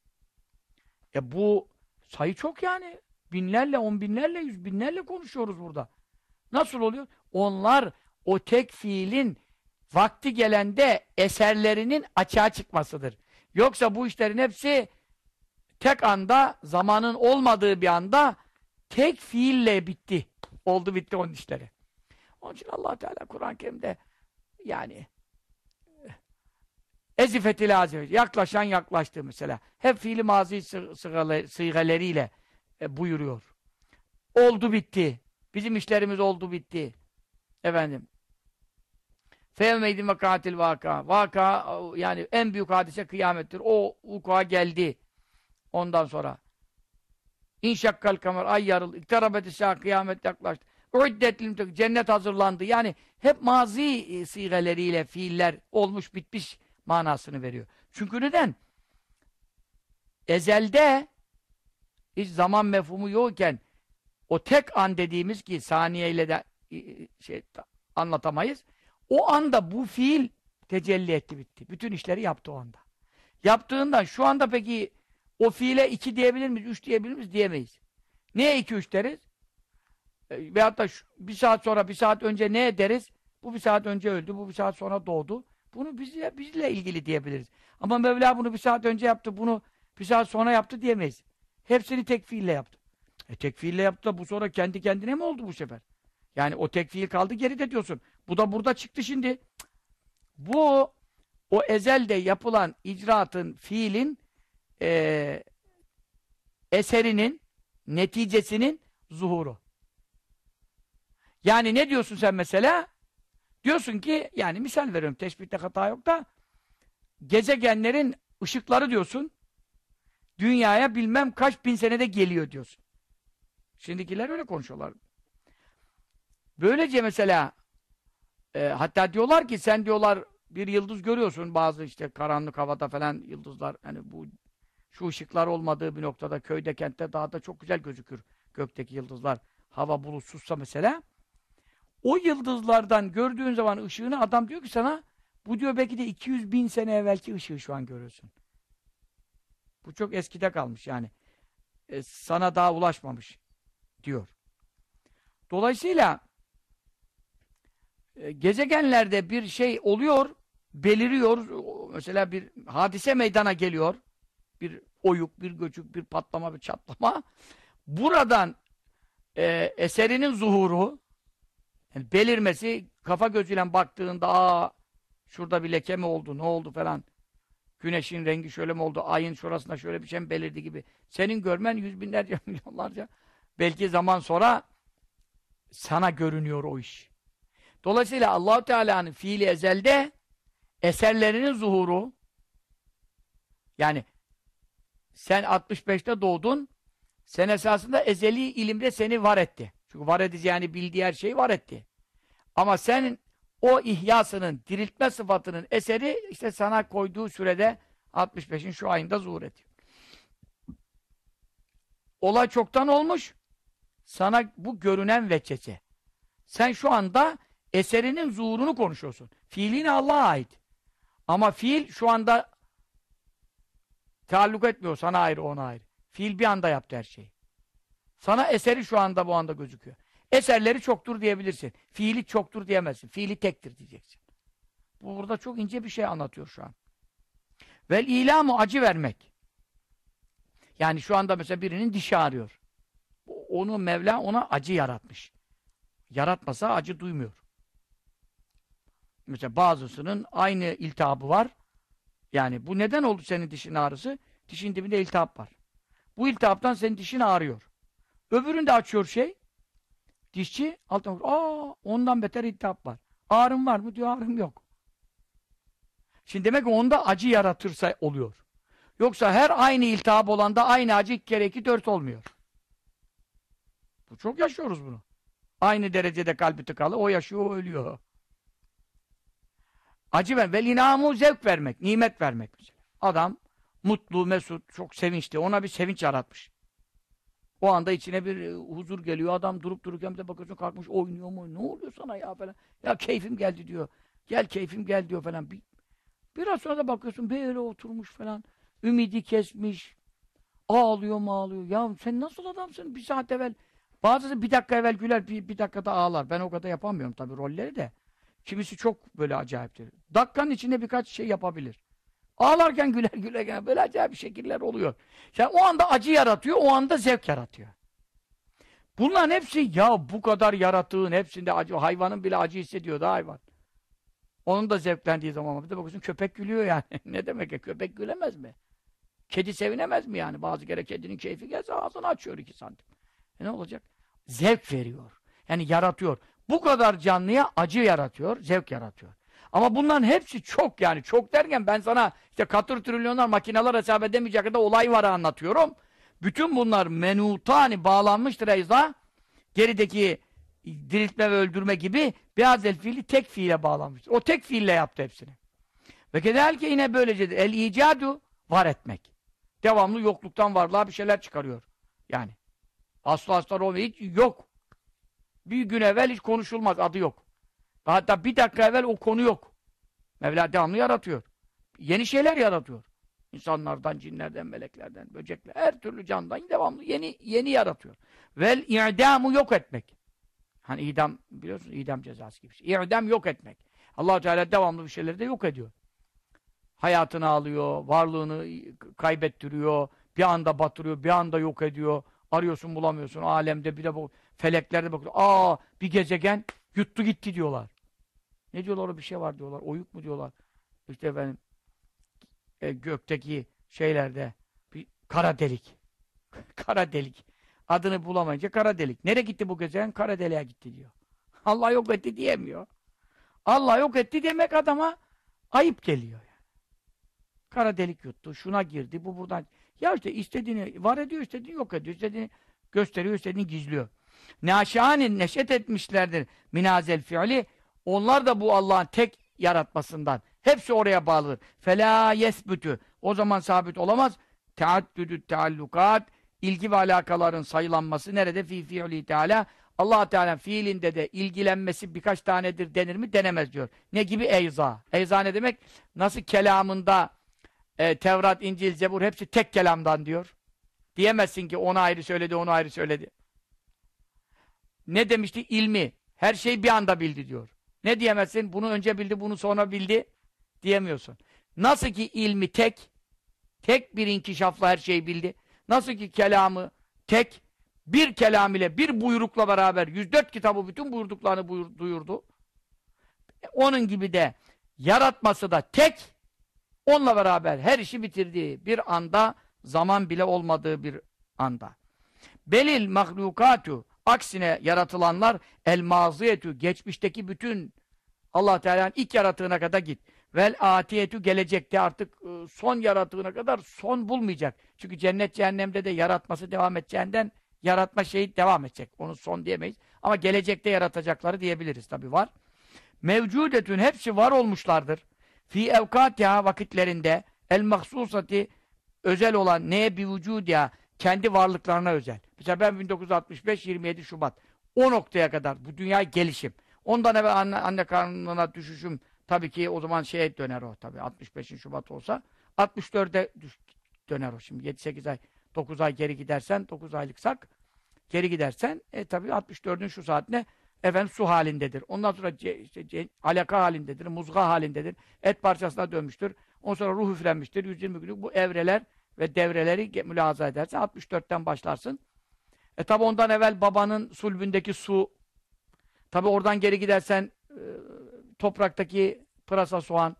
Bu sayı çok yani. Binlerle, 10 binlerle, 100 binlerle konuşuyoruz burada. Nasıl oluyor? Onlar o tek fiilin vakti gelende eserlerinin açığa çıkmasıdır. Yoksa bu işlerin hepsi tek anda, zamanın olmadığı bir anda tek fiille bitti. Oldu bitti onun işleri. Onun için Allah Teala Kur'an-ı Kerim'de yani ezifetil azif, yaklaşan yaklaştı mesela. Hep fiili mazi sigaleriyle buyuruyor. Oldu bitti. Bizim işlerimiz oldu bitti. Efendim. Fevmeydin ve katil vaka. Vaka yani en büyük hadise kıyamettir. O vuku'a geldi. Ondan sonra İnşakkal kamer, ay yarıl, iktarabeti sâ, kıyamet yaklaştı. Uiddetlim, cennet hazırlandı. Yani hep mazi sigeleriyle fiiller olmuş bitmiş manasını veriyor. Çünkü neden? Ezelde hiç zaman mefhumu yokken o tek an dediğimiz ki saniyeyle de anlatamayız. O anda bu fiil tecelli etti bitti. Bütün işleri yaptı o anda. Yaptığından şu anda peki o fiile 2 diyebilir miyiz, 3 diyebilir miyiz? Diyemeyiz. Niye 2, 3 deriz? Veyahut da bir saat sonra, bir saat önce ne deriz? Bu bir saat önce öldü, bu bir saat sonra doğdu. Bunu bizle ilgili diyebiliriz. Ama Mevla bunu bir saat önce yaptı, bunu bir saat sonra yaptı diyemeyiz. Hepsini tek fiille yaptı. Tek fiille yaptı da bu sonra kendi kendine mi oldu bu sefer? Yani o tek fiil kaldı geride diyorsun. Bu da burada çıktı şimdi. Bu o ezelde yapılan icraatın, fiilin eserinin, neticesinin zuhuru. Yani ne diyorsun sen mesela? Diyorsun ki, yani misal veriyorum, teşbihte hata yok da gezegenlerin ışıkları diyorsun, dünyaya bilmem kaç bin senede geliyor diyorsun. Şimdikiler öyle konuşuyorlar. Böylece mesela hatta diyorlar ki sen diyorlar bir yıldız görüyorsun, bazı işte karanlık havada falan yıldızlar, hani bu şu ışıklar olmadığı bir noktada, köyde, kentte, dağda çok güzel gözükür gökteki yıldızlar. Hava bulutsuzsa mesela. O yıldızlardan gördüğün zaman ışığını adam diyor ki sana, bu diyor belki de 200 bin sene evvelki ışığı şu an görüyorsun. Bu çok eskide kalmış yani. Sana daha ulaşmamış diyor. Dolayısıyla gezegenlerde bir şey oluyor, beliriyor. Mesela bir hadise meydana geliyor. Bir oyuk, bir göçük, bir patlama, bir çatlama. Buradan eserinin zuhuru, yani belirmesi, kafa gözüyle baktığında şurada bir leke mi oldu, ne oldu falan. Güneşin rengi şöyle mi oldu, ayın şurasında şöyle bir şey mi belirdi gibi. Senin görmen yüz binlerce, milyonlarca belki zaman sonra sana görünüyor o iş. Dolayısıyla Allah-u Teala'nın fiili ezelde eserlerinin zuhuru, yani sen 65'te doğdun, sen esasında ezeli ilimde seni var etti. Çünkü var edeceğini bildiği her şeyi var etti. Ama senin o ihyasının, diriltme sıfatının eseri işte sana koyduğu sürede 65'in şu ayında zuhur ediyor. Olay çoktan olmuş. sana bu görünen veçece. Sen şu anda eserinin zuhurunu konuşuyorsun. Fiilin Allah'a ait. Ama fiil şu anda taalluk etmiyor. Sana ayrı, ona ayrı. Fiil bir anda yaptı her şeyi. Sana eseri şu anda bu anda gözüküyor. Eserleri çoktur diyebilirsin. Fiili çoktur diyemezsin. Fiili tektir diyeceksin. Bu burada çok ince bir şey anlatıyor şu an. Vel ilamu acı vermek. Yani şu anda mesela birinin dişi ağrıyor. Onu Mevla ona acı yaratmış. Yaratmasa acı duymuyor. Mesela bazısının aynı iltihabı var. Yani bu neden oldu senin dişin ağrısı? Dişin dibinde iltihap var. Bu iltihaptan senin dişin ağrıyor. Öbüründe açıyor dişçi altına vuruyor. Ondan beter iltihap var. Ağrım var mı? Diyor ağrım yok. Şimdi demek ki onda acı yaratırsa oluyor. Yoksa her aynı iltihap olanda aynı acı 2 kere 2 4 olmuyor. Bu çok yaşıyoruz bunu. Aynı derecede kalbi tıkalı. O yaşıyor, o ölüyor. Acı ver. Vel inamu zevk vermek. Nimet vermek mesela. Adam mutlu, mesut, çok sevinçli. Ona bir sevinç yaratmış. O anda içine bir huzur geliyor. Adam durup dururken de bakıyorsun kalkmış oynuyor mu? Ne oluyor sana ya falan. Ya keyfim geldi diyor. Gel keyfim gel diyor falan. Biraz sonra da bakıyorsun böyle oturmuş falan. Ümidi kesmiş. Ağlıyor mu ağlıyor. Ya sen nasıl adamsın? Bir saat evvel. Bazısı bir dakika evvel güler, bir dakikada ağlar. Ben o kadar yapamıyorum tabii rolleri de. Kimisi çok böyle acayiptir. Dakikanın içinde birkaç şey yapabilir. Ağlarken gülerken böyle acayip şekiller oluyor. Yani o anda acı yaratıyor, o anda zevk yaratıyor. Bunların hepsi ya bu kadar yarattığın hepsinde acı. Hayvanın bile acı hissediyordu hayvan. Onun da zevklendiği zaman bir de bakıyorsun köpek gülüyor yani. Ne demek ya köpek gülemez mi? Kedi sevinemez mi yani? Bazı kere kedinin keyfi gelse ağzını açıyor 2 santim. Ne olacak? Zevk veriyor. Yani yaratıyor. Bu kadar canlıya acı yaratıyor, zevk yaratıyor. Ama bunların hepsi çok yani. Çok derken ben sana işte katır trilyonlar makineler hesap edemeyecek kadar olay var anlatıyorum. Bütün bunlar menutani bağlanmıştır eyza. Gerideki diriltme ve öldürme gibi bihazel fiili tek fiile bağlanmıştır. O tek fiille yaptı hepsini. Ve kedelke yine böylecedir. El icadu var etmek. Devamlı yokluktan varlığa bir şeyler çıkarıyor. Yani. Hasta olmuyor. Hiç yok. Bir gün evvel hiç konuşulmaz. Adı yok. Hatta bir dakika evvel o konu yok. Mevla devamlı yaratıyor. Yeni şeyler yaratıyor. İnsanlardan, cinlerden, meleklerden, böcekler, her türlü candan devamlı yeni yaratıyor. Vel i'damu yok etmek. Hani idam biliyorsunuz idam cezası gibi. İdam yok etmek. Allah Teala devamlı bir şeyleri de yok ediyor. Hayatını alıyor, varlığını kaybettiriyor, bir anda batırıyor, bir anda yok ediyor. Arıyorsun bulamıyorsun. Alemde bir de bu feleklerde bakıyor. Bir gezegen yuttu gitti diyorlar. Ne diyorlar o bir şey var diyorlar. Oyuk mu diyorlar. İşte efendim gökteki şeylerde bir kara delik. Kara delik. Adını bulamayınca kara delik. Nereye gitti bu gezegen? Kara deliğe gitti diyor. Allah yok etti diyemiyor. Allah yok etti demek adama ayıp geliyor. Yani. Kara delik yuttu. Şuna girdi. Bu buradan. Ya işte istediğini var ediyor, istediğini yok ediyor. İstediğini gösteriyor, istediğini gizliyor. Nâşânin neşet etmişlerdir minazel fiili. Onlar da bu Allah'ın tek yaratmasından. Hepsi oraya bağlıdır. Felâ yesbütü. O zaman sabit olamaz. Teaddüdü teallukat. İlgi ve alakaların sayılanması nerede? Fî fi'li teâlâ. Allah Teala fiilinde de ilgilenmesi birkaç tanedir denir mi? Denemez diyor. Ne gibi? Eyza. Eyza ne demek? Nasıl kelamında Tevrat, İncil, Zebur hepsi tek kelamdan diyor. Diyemezsin ki onu ayrı söyledi, onu ayrı söyledi. Ne demişti? İlmi. Her şeyi bir anda bildi diyor. Ne diyemezsin? Bunu önce bildi, bunu sonra bildi diyemiyorsun. Nasıl ki ilmi tek bir inkişafla her şeyi bildi. Nasıl ki kelamı bir kelam ile, bir buyrukla beraber 104 kitabı bütün buyruklarını duyurdu. Onun gibi de yaratması da onunla beraber her işi bitirdiği bir anda, zaman bile olmadığı bir anda. Belil mahlukatu, aksine yaratılanlar el maziyetü, geçmişteki bütün Allah Teala'nın ilk yaratığına kadar git. Vel atiyetü, gelecekte artık son yaratığına kadar son bulmayacak. Çünkü cennet cehennemde de yaratması devam edeceğinden yaratma şeyi devam edecek. Onu son diyemeyiz. Ama gelecekte yaratacakları diyebiliriz. Tabi var. Mevcudetün, hepsi var olmuşlardır. Fi evkatiha, vakitlerinde el mahsusati, özel olan neye bir vücudiha, kendi varlıklarına özel. Mesela ben 1965 27 Şubat o noktaya kadar bu dünya gelişim. Ondan evvel anne karnına düşüşüm tabii ki o zaman şeye döner o tabii 65 Şubat olsa 64'e döner o şimdi 7-8 ay 9 ay geri gidersen 9 aylıksak geri gidersen tabii 64'ün şu saatine efendim su halindedir. Ondan sonra alaka halindedir, muzga halindedir. Et parçasına dönmüştür. Ondan sonra ruh üflenmiştir. 120 günlük bu evreler ve devreleri mülahaza edersen 64'ten başlarsın. Tabi ondan evvel babanın sulbündeki su, tabi oradan geri gidersen topraktaki pırasa, soğan,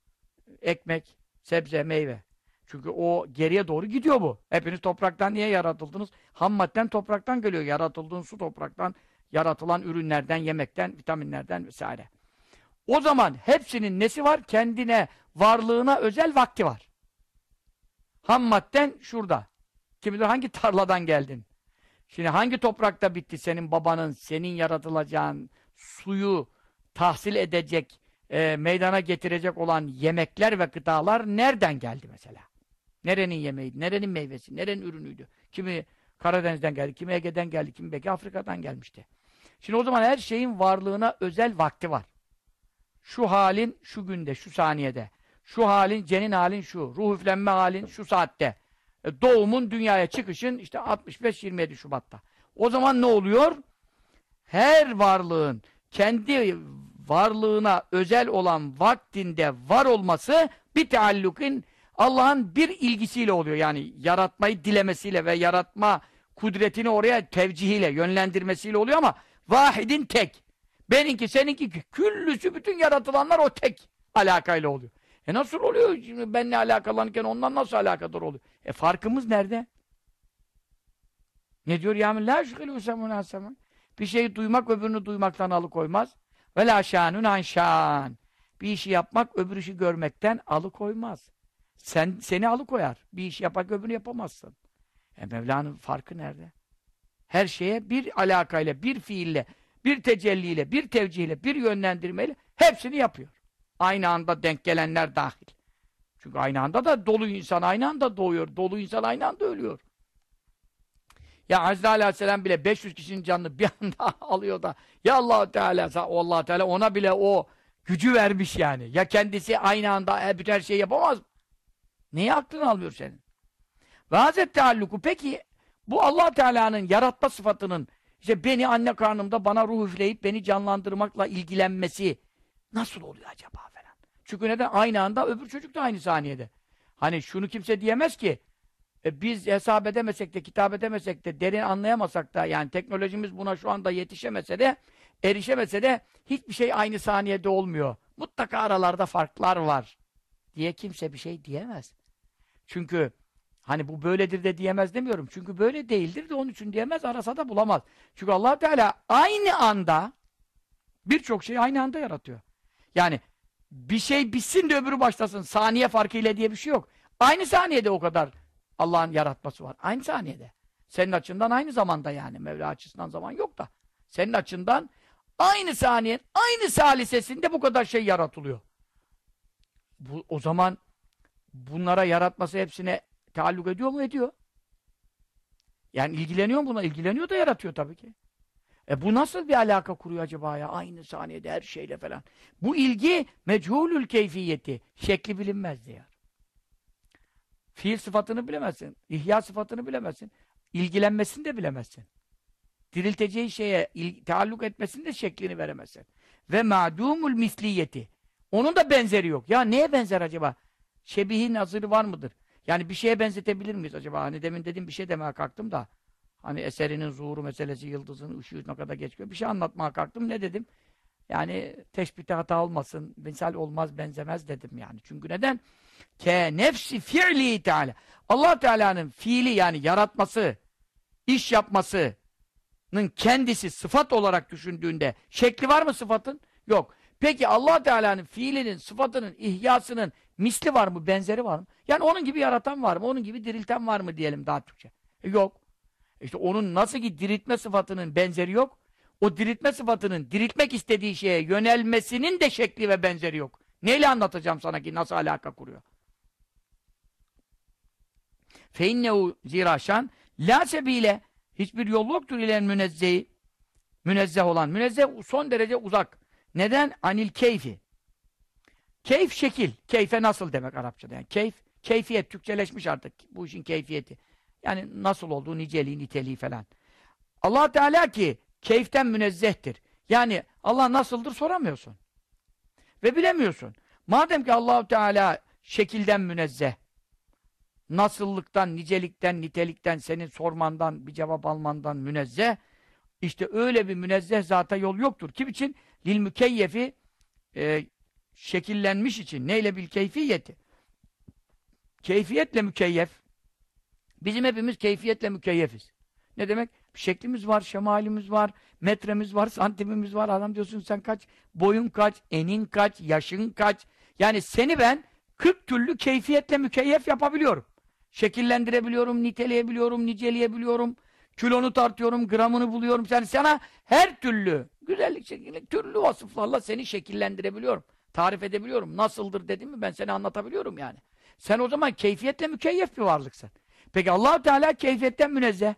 ekmek, sebze, meyve. Çünkü o geriye doğru gidiyor bu. Hepiniz topraktan niye yaratıldınız? Ham madden topraktan geliyor. Yaratıldığın su topraktan, yaratılan ürünlerden, yemekten, vitaminlerden vesaire. O zaman hepsinin nesi var? Kendine, varlığına özel vakti var. Ham madden şurada. Kim bilir hangi tarladan geldin? Şimdi hangi toprakta bitti senin babanın, senin yaratılacağın suyu tahsil edecek, meydana getirecek olan yemekler ve gıdalar nereden geldi mesela? Nerenin yemeğiydi, nerenin meyvesi, nerenin ürünüydü? Kimi Karadeniz'den geldi, kimi Ege'den geldi, kimi belki Afrika'dan gelmişti. Şimdi o zaman her şeyin varlığına özel vakti var. Şu halin şu günde, şu saniyede. Şu halin, cenin halin şu. Ruh üflenme halin şu saatte. Doğumun dünyaya çıkışın işte 65-27 Şubat'ta. O zaman ne oluyor? Her varlığın kendi varlığına özel olan vaktinde var olması bir teallukin Allah'ın bir ilgisiyle oluyor. Yani yaratmayı dilemesiyle ve yaratma kudretini oraya tevcihiyle, yönlendirmesiyle oluyor ama vahidin tek. Benimki, seninki, küllüsü bütün yaratılanlar o tek alakayla oluyor. Nasıl oluyor? Şimdi benimle alakalanırken ondan nasıl alakadar oluyor? Farkımız nerede? Ne diyor? Yani la şükhilü semun. Bir şeyi duymak öbürünü duymaktan alıkoymaz. Ve la şânun an şân. Bir işi yapmak öbür işi görmekten alıkoymaz. Seni alıkoyar. Bir işi yapak öbürünü yapamazsın. Mevla'nın farkı nerede? Her şeye bir alakayla, bir fiille, bir tecelliyle, bir tevcihle, bir yönlendirmeyle hepsini yapıyor. Aynı anda denk gelenler dahil. Çünkü aynı anda da dolu insan aynı anda doğuyor. Dolu insan aynı anda ölüyor. Ya Hazreti Aleyhisselam bile 500 kişinin canını bir anda alıyor da ya Allah-u Teala ona bile o gücü vermiş yani. Ya kendisi aynı anda bütün her şeyi yapamaz mı? Neyi aklını almıyor senin? Ve Hazreti Tealluku peki bu Allah Teala'nın yaratma sıfatının işte beni anne karnımda bana ruh üfleyip beni canlandırmakla ilgilenmesi nasıl oluyor acaba falan. Çünkü neden? Aynı anda öbür çocuk da aynı saniyede. Hani şunu kimse diyemez ki biz hesap edemesek de, kitap edemesek de, derin anlayamasak da yani teknolojimiz buna şu anda yetişemese de, erişemese de hiçbir şey aynı saniyede olmuyor. Mutlaka aralarda farklar var diye kimse bir şey diyemez. Çünkü hani bu böyledir de diyemez demiyorum. Çünkü böyle değildir de onun için diyemez, arasa da bulamaz. Çünkü Allah Teala aynı anda birçok şeyi aynı anda yaratıyor. Yani bir şey bitsin de öbürü başlasın. Saniye farkıyla diye bir şey yok. Aynı saniyede o kadar Allah'ın yaratması var. Aynı saniyede. Senin açından aynı zamanda yani. Mevla açısından zaman yok da. Senin açından aynı saniye, aynı salisesinde bu kadar şey yaratılıyor. O zaman bunlara yaratması hepsine taalluk ediyor mu? Ediyor. Yani ilgileniyor mu buna? İlgileniyor da yaratıyor tabii ki. Bu nasıl bir alaka kuruyor acaba ya? Aynı saniyede her şeyle falan. Bu ilgi mechulül keyfiyeti. Şekli bilinmez diyor. Fiil sıfatını bilemezsin. İhya sıfatını bilemezsin. İlgilenmesini de bilemezsin. Dirilteceği şeye taalluk etmesini de şeklini veremezsin. Ve ma'dumul misliyeti. Onun da benzeri yok. Ya neye benzer acaba? Şebihi nazırı var mıdır? Yani bir şeye benzetebilir miyiz acaba? Hani demin dediğim bir şey demeye kalktım da hani eserinin zuhuru meselesi, yıldızın ışığı ne kadar geçiyor. Bir şey anlatmaya kalktım. Ne dedim? Yani teşbihte hata olmasın, misal olmaz, benzemez dedim yani. Çünkü neden? Ke nefsi fi'li Teala. Allah Teala'nın fiili yani yaratması, iş yapmasının kendisi sıfat olarak düşündüğünde şekli var mı sıfatın? Yok. Peki Allah Teala'nın fiilinin, sıfatının, ihyasının misli var mı, benzeri var mı? Yani onun gibi yaratan var mı? Onun gibi dirilten var mı diyelim daha Türkçe. Yok. İşte onun nasıl ki diriltme sıfatının benzeri yok. O diriltme sıfatının diriltmek istediği şeye yönelmesinin de şekli ve benzeri yok. Neyle anlatacağım sana ki nasıl alaka kuruyor? فَاِنَّهُ ziraşan La sebile, hiçbir yol yoktur ile münezzehi, münezzeh olan. Münezzeh son derece uzak. Neden? Anil keyfi. Keyf şekil. Keyfe nasıl demek Arapçada? Yani keyf, keyfiyet. Türkçeleşmiş artık bu işin keyfiyeti. Yani nasıl olduğu, niceliği, niteliği falan. Allah Teala ki keyften münezzehtir. Yani Allah nasıldır soramıyorsun. Ve bilemiyorsun. Madem ki Allah Teala şekilden münezzeh, nasıllıktan, nicelikten, nitelikten, senin sormandan, bir cevap almandan münezzeh, işte öyle bir münezzeh zata yol yoktur. Kim için? Lil mükeyyefi şekillenmiş için. Neyle bil keyfiyeti? Keyfiyetle mükeyyef. Bizim hepimiz keyfiyetle mükeyyefiz. Ne demek? Şeklimiz var, şemalimiz var, metremiz var, santimimiz var. Adam diyorsun sen kaç, boyun kaç, enin kaç, yaşın kaç. Yani seni ben 40 türlü keyfiyetle mükeyyef yapabiliyorum. Şekillendirebiliyorum, niteleyebiliyorum, niceleyebiliyorum. Kilonu tartıyorum, gramını buluyorum. Yani sana her türlü güzellik, şekillik, türlü vasıflarla seni şekillendirebiliyorum. Tarif edebiliyorum. Nasıldır dedim mi ben seni anlatabiliyorum yani. Sen o zaman keyfiyetle mükeyyef bir varlıksın. Peki Allah Teala keyfiyetten münezzeh.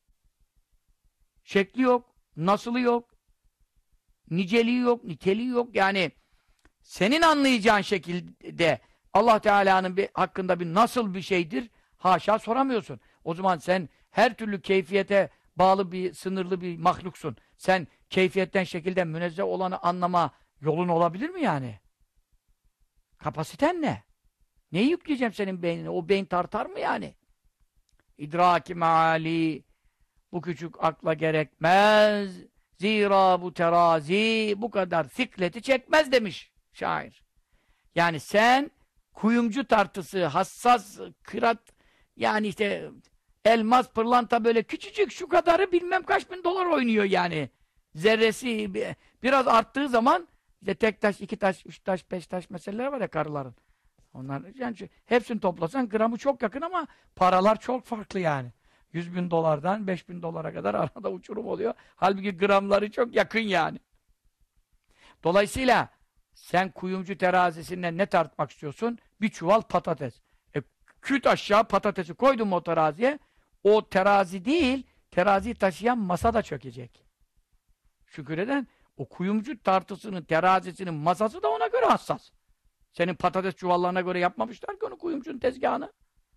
Şekli yok, nasılı yok, niceliği yok, niteliği yok. Yani senin anlayacağın şekilde Allah Teala'nın hakkında bir nasıl bir şeydir haşa soramıyorsun. O zaman sen her türlü keyfiyete bağlı bir, sınırlı bir mahluksun. Sen keyfiyetten, şekilden münezzeh olanı anlama yolun olabilir mi yani? Kapasiten ne? Neyi yükleyeceğim senin beynine? O beyin tartar mı yani? İdraki meali, bu küçük akla gerekmez. Zira bu terazi bu kadar sikleti çekmez demiş şair. Yani sen kuyumcu tartısı, hassas, kırat, yani işte elmas, pırlanta böyle küçücük şu kadarı bilmem kaç bin dolar oynuyor yani. Zerresi biraz arttığı zaman işte tek taş, iki taş, üç taş, beş taş meseleler var ya karıların. Onlar yani hepsini toplasan gramı çok yakın ama paralar çok farklı yani. 100.000 dolardan 5.000 dolara kadar arada uçurum oluyor. Halbuki gramları çok yakın yani. Dolayısıyla sen kuyumcu terazisinden ne tartmak istiyorsun? Bir çuval patates. Küt aşağı patatesi koydun mu o teraziye? O terazi değil, teraziyi taşıyan masa da çökecek. Şükreden o kuyumcu tartısının, terazisinin masası da ona göre hassas. Senin patates çuvallarına göre yapmamışlar ki onu kuyumcunun tezgahını.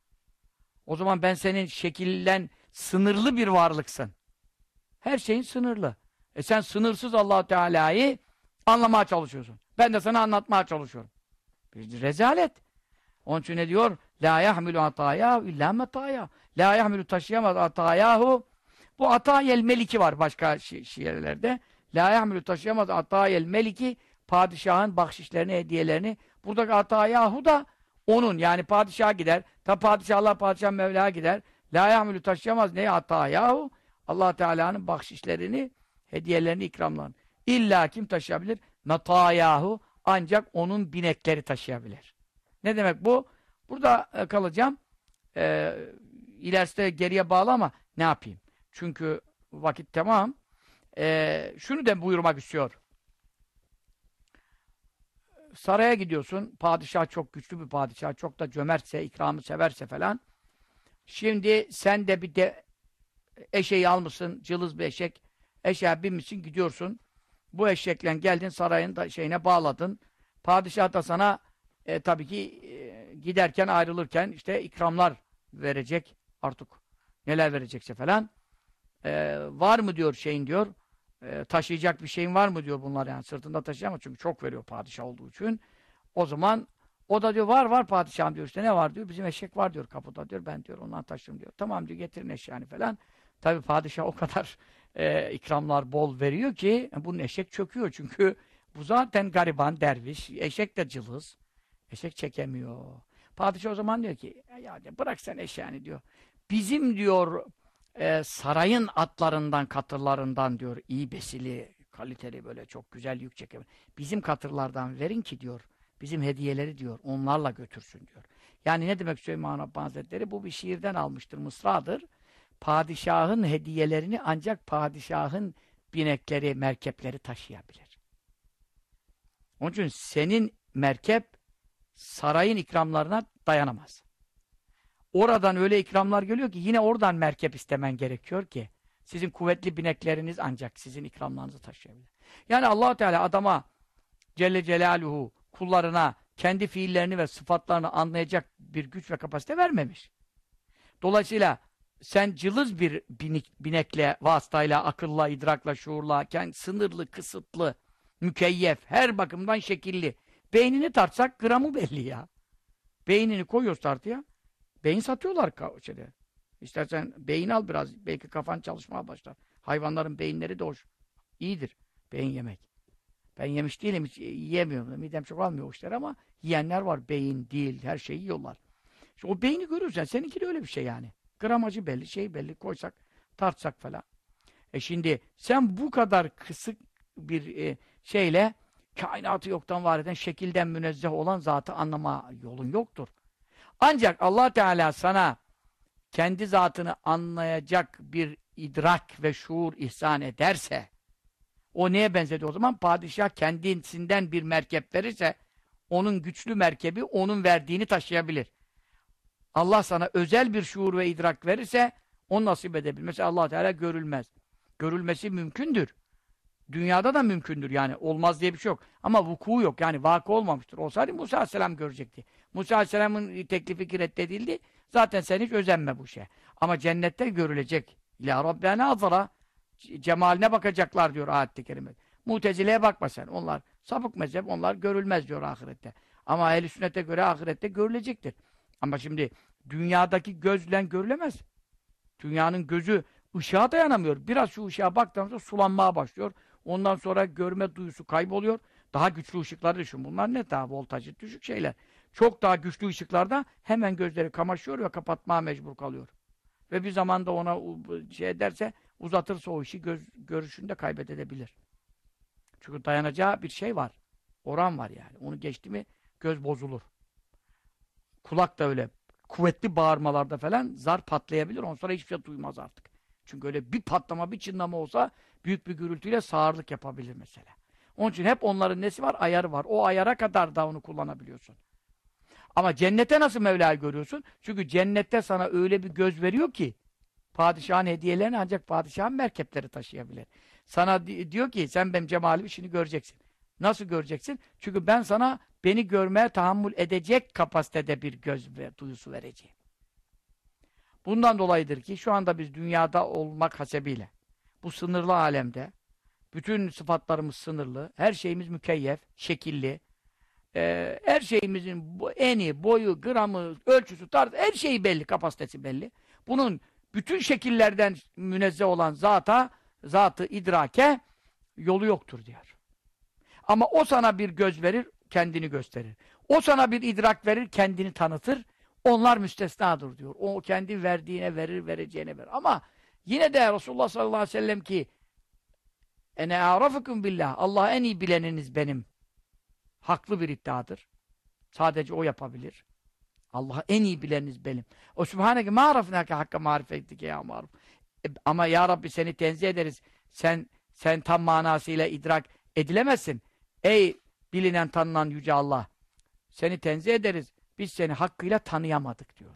O zaman ben senin şekillen sınırlı bir varlıksın. Her şeyin sınırlı. Sen sınırsız Allah Teala'yı anlamaya çalışıyorsun. Ben de sana anlatmaya çalışıyorum. Bir rezalet. Onun için ne diyor? La yahmilu atayahu illa metaya. La yahmilu taşıyamaz atayahu. Bu atayel meliki var başka şiirlerde. La yahmilu taşıyamaz atayel meliki. Padişahın bahşişlerini, hediyelerini. Buradaki atayahu da onun, yani padişaha gider. Ta padişahlar padişah Mevla'ya gider. La yahmilu taşıyamaz neye atayahu? Allah Teala'nın bahşişlerini, hediyelerini, ikramlarını. İlla kim taşıyabilir? Metayahu, ancak onun binekleri taşıyabilir. Ne demek bu? Burada kalacağım. İlerisi geriye bağlı ama ne yapayım? Çünkü vakit tamam. Şunu da buyurmak istiyor. Saraya gidiyorsun. Padişah çok güçlü bir padişah. Çok da cömertse, ikramı severse falan. Şimdi sen de bir de eşeği almışsın. Cılız bir eşek. Eşeğe binmişsin gidiyorsun. Bu eşekle geldin sarayın da şeyine bağladın. Padişah da sana tabii ki giderken ayrılırken işte ikramlar verecek artık. Neler verecekse falan. Var mı diyor şeyin diyor. Taşıyacak bir şeyin var mı diyor bunlar yani. Sırtında taşıyamaz çünkü çok veriyor padişah olduğu için. O zaman o da diyor var padişahım diyor işte ne var diyor. Bizim eşek var diyor kapıda diyor. Ben diyor ondan taşırım diyor. Tamam diyor getirin eşeğini falan. Tabii padişah o kadar ikramlar bol veriyor ki bunun eşek çöküyor çünkü bu zaten gariban derviş. Eşek de cılız. Eşek çekemiyor. Padişah o zaman diyor ki ya bırak sen eşeğini diyor. Bizim diyor sarayın atlarından, katırlarından diyor iyi besili, kaliteli böyle çok güzel yük çekebilir. Bizim katırlardan verin ki diyor. Bizim hediyeleri diyor. Onlarla götürsün diyor. Yani ne demek Süleyman Rabbani Hazretleri? Bu bir şiirden almıştır, mısradır. Padişahın hediyelerini ancak padişahın binekleri, merkepleri taşıyabilir. Onun için senin merkep sarayın ikramlarına dayanamaz. oradan öyle ikramlar geliyor ki yine oradan merkep istemen gerekiyor ki sizin kuvvetli binekleriniz ancak sizin ikramlarınızı taşıyabilir. Yani Allah Teala adama Celle Celaluhu kullarına kendi fiillerini ve sıfatlarını anlayacak bir güç ve kapasite vermemiş. Dolayısıyla sen cılız bir binekle, vasıtayla, akılla, idrakla, şuurla, sınırlı, kısıtlı, mükeyyef, her bakımdan şekilli. Beynini tartsak gramı belli ya. Beynini koyuyoruz tartıya. Beyin satıyorlar şeyde. İstersen beyin al biraz. Belki kafan çalışmaya başlar. Hayvanların beyinleri de hoş. İyidir beyin yemek. Ben yemiş değilim. Hiç yiyemiyorum. Midem çok almıyor o işler ama yiyenler var. Beyin, dil, her şeyi yiyorlar. İşte o beyni görürsen seninki de öyle bir şey yani. Gramajı belli, şey belli. Koysak, tartsak falan. Şimdi sen bu kadar kısık bir şeyle kainatı yoktan var eden, şekilden münezzeh olan zatı anlama yolun yoktur. Ancak Allah Teala sana kendi zatını anlayacak bir idrak ve şuur ihsan ederse, o neye benzedi o zaman? Padişah kendisinden bir merkep verirse, onun güçlü merkebi onun verdiğini taşıyabilir. Allah sana özel bir şuur ve idrak verirse, o nasip edebilir. Mesela Allah Teala görülmez. Görülmesi mümkündür. Dünyada da mümkündür yani. Olmaz diye bir şey yok. Ama vuku yok. Yani vakı olmamıştır. Olsaydı Musa Aleyhisselam görecekti. Musa Aleyhisselam'ın teklifi reddedildi. Zaten sen hiç özenme bu şey. Ama cennette görülecek. İlâ Rabbena azara. Cemaline bakacaklar diyor ayet-i kerime. Mutezile'ye bakma sen. Onlar sapık mezhep. Onlar görülmez diyor ahirette. Ama ehl-i sünnete göre ahirette görülecektir. Ama şimdi dünyadaki gözle görülemez. Dünyanın gözü ışığa dayanamıyor. Biraz şu ışığa baktığımızda sulanmaya başlıyor. Ondan sonra görme duyusu kayboluyor. Daha güçlü ışıkları düşün. Bunlar ne? Daha voltajı düşük şeyler. Çok daha güçlü ışıklarda hemen gözleri kamaşıyor ve kapatmaya mecbur kalıyor. Ve bir zamanda ona şey ederse, uzatırsa o işi görüşünü de kaybedebilir. Çünkü dayanacağı bir şey var. Oran var yani. Onu geçti mi göz bozulur. Kulak da öyle. Kuvvetli bağırmalarda falan zar patlayabilir. Ondan sonra hiçbir şey duymaz artık. Çünkü öyle bir patlama, bir çınlama olsa büyük bir gürültüyle sağırlık yapabilir mesela. Onun için hep onların nesi var? Ayarı var. O ayara kadar da onu kullanabiliyorsun. Ama cennete nasıl Mevla'yı görüyorsun? Çünkü cennette sana öyle bir göz veriyor ki padişahın hediyelerini ancak padişahın merkepleri taşıyabilir. Sana diyor ki sen benim cemalimi şimdi göreceksin. Nasıl göreceksin? Çünkü ben sana beni görmeye tahammül edecek kapasitede bir göz ve duyusu vereceğim. Bundan dolayıdır ki şu anda biz dünyada olmak hasebiyle bu sınırlı alemde bütün sıfatlarımız sınırlı, her şeyimiz mükeyyef, şekilli, her şeyimizin eni, boyu, gramı, ölçüsü, tarzı, her şeyi belli, kapasitesi belli. Bunun bütün şekillerden münezzeh olan zatı idrake yolu yoktur diyor. Ama o sana bir göz verir, kendini gösterir. O sana bir idrak verir, kendini tanıtır. Onlar müstesnadır diyor. O kendi verdiğine verir, vereceğine verir. Ama yine de Resulullah sallallahu aleyhi ve sellem ki ene a'rafukum billah. Allah en iyi bileniniz benim. Haklı bir iddiadır. Sadece o yapabilir. Allah'ı en iyi bileniniz benim. O Sübhaneke ma'arafnâke hakka marifetike ya maruf. Ama ya Rabbi seni tenzih ederiz. Sen tam manasıyla idrak edilemezsin. Ey bilinen tanınan yüce Allah. Seni tenzih ederiz. Biz seni hakkıyla tanıyamadık diyor.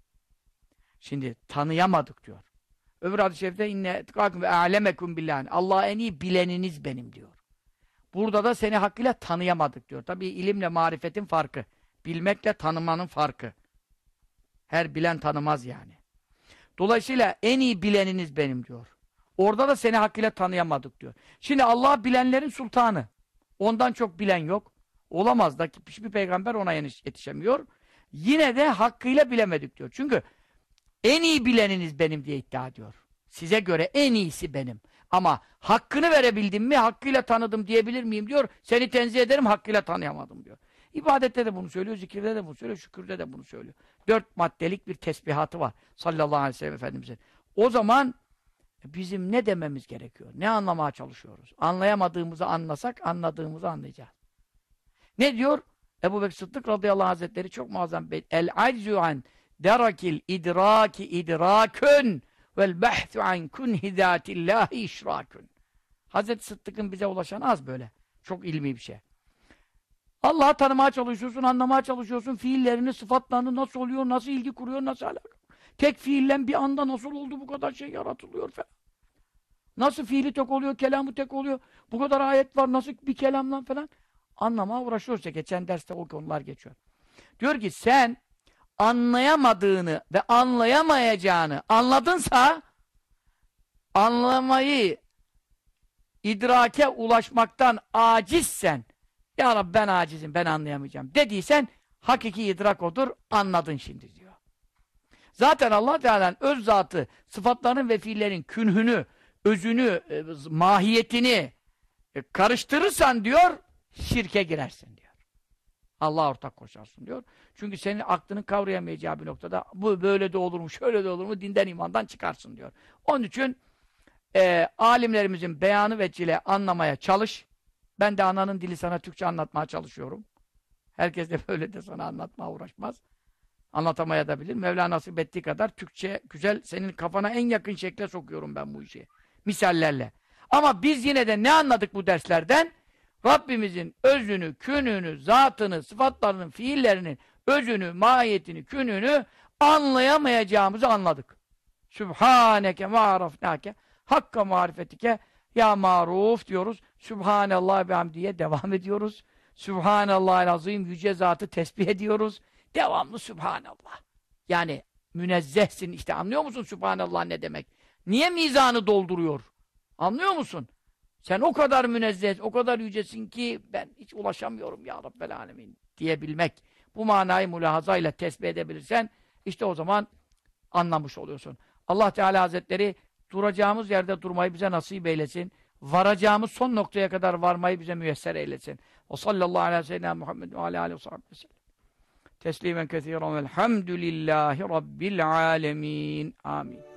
Şimdi tanıyamadık diyor. Öbür hadis-i şerifte inne etkakum ve a'lemekum billahi. Allah'ı en iyi bileniniz benim diyor. Burada da seni hakkıyla tanıyamadık diyor. Tabii ilimle marifetin farkı. Bilmekle tanımanın farkı. Her bilen tanımaz yani. Dolayısıyla en iyi bileniniz benim diyor. Orada da seni hakkıyla tanıyamadık diyor. Şimdi Allah bilenlerin sultanı. Ondan çok bilen yok. Olamaz da hiçbir peygamber ona yetişemiyor. Yine de hakkıyla bilemedik diyor. Çünkü en iyi bileniniz benim diye iddia ediyor. Size göre en iyisi benim. Ama hakkını verebildim mi, hakkıyla tanıdım diyebilir miyim diyor. Seni tenzih ederim, hakkıyla tanıyamadım diyor. İbadette de bunu söylüyor, zikirde de bunu söylüyor, şükürde de bunu söylüyor. 4 maddelik bir tesbihatı var sallallahu aleyhi ve sellem Efendimiz'in. O zaman bizim ne dememiz gerekiyor? Ne anlamaya çalışıyoruz? Anlayamadığımızı anlasak, anladığımızı anlayacağız. Ne diyor? Ebu Bekir Sıddık radıyallahu anh hazretleri çok muazzam beyt. El-aczu an derakil idraki idrakün vel behthu an kunhi zâtillâhi işrâkün. Hazreti Sıddık'ın bize ulaşan az böyle. Çok ilmi bir şey. Allah'ı tanımaya çalışıyorsun, anlamaya çalışıyorsun. Fiillerini, sıfatlarını nasıl oluyor, nasıl ilgi kuruyor, nasıl alakalı. Tek fiille bir anda nasıl oldu bu kadar şey yaratılıyor falan. Nasıl fiili tek oluyor, kelamı tek oluyor. Bu kadar ayet var, nasıl bir kelamla falan. Anlamaya uğraşıyorsa, geçen derste o konular geçiyor. Diyor ki sen anlayamadığını ve anlayamayacağını anladınsa anlamayı, idrake ulaşmaktan acizsen, ya Rabbi ben acizim, ben anlayamayacağım dediysen, hakiki idrak odur, anladın şimdi diyor. Zaten Allah Teala'nın öz zatı, sıfatların ve fiillerin künhünü, özünü, mahiyetini karıştırırsan diyor, şirke girersin diyor. Allah'a ortak koşarsın diyor. Çünkü senin aklının kavrayamayacağı bir noktada bu böyle de olur mu, şöyle de olur mu, dinden imandan çıkarsın diyor. Onun için alimlerimizin beyanı ve cile anlamaya çalış. Ben de ananın dili sana Türkçe anlatmaya çalışıyorum. Herkes de böyle de sana anlatmaya uğraşmaz. Anlatamaya da bilir. Mevla nasip ettiği kadar Türkçe güzel, senin kafana en yakın şekle sokuyorum ben bu işi. Misallerle. Ama biz yine de ne anladık bu derslerden? Rabbimizin özünü, kününü, zatını, sıfatlarının, fiillerinin özünü, mahiyetini, kününü anlayamayacağımızı anladık. Sübhaneke ma'arafnake hakka marifetike ya maruf diyoruz. Sübhanallah ve hamdiye devam ediyoruz. Sübhanallahil azim yüce zatı tesbih ediyoruz. Devamlı Sübhanallah. Yani münezzehsin işte, anlıyor musun Sübhanallah ne demek? Niye mizanı dolduruyor? Anlıyor musun? Sen o kadar münezzeh, o kadar yücesin ki ben hiç ulaşamıyorum ya Rabbel alemin diyebilmek. Bu manayı mülahazayla tesbih edebilirsen işte o zaman anlamış oluyorsun. Allah Teala Hazretleri duracağımız yerde durmayı bize nasip eylesin. Varacağımız son noktaya kadar varmayı bize müyesser eylesin. O sallallahu aleyhi ve sellem Muhammed ve aleyhi ve sellem. Teslimen kethiren velhamdülillahi rabbil alemin. Amin.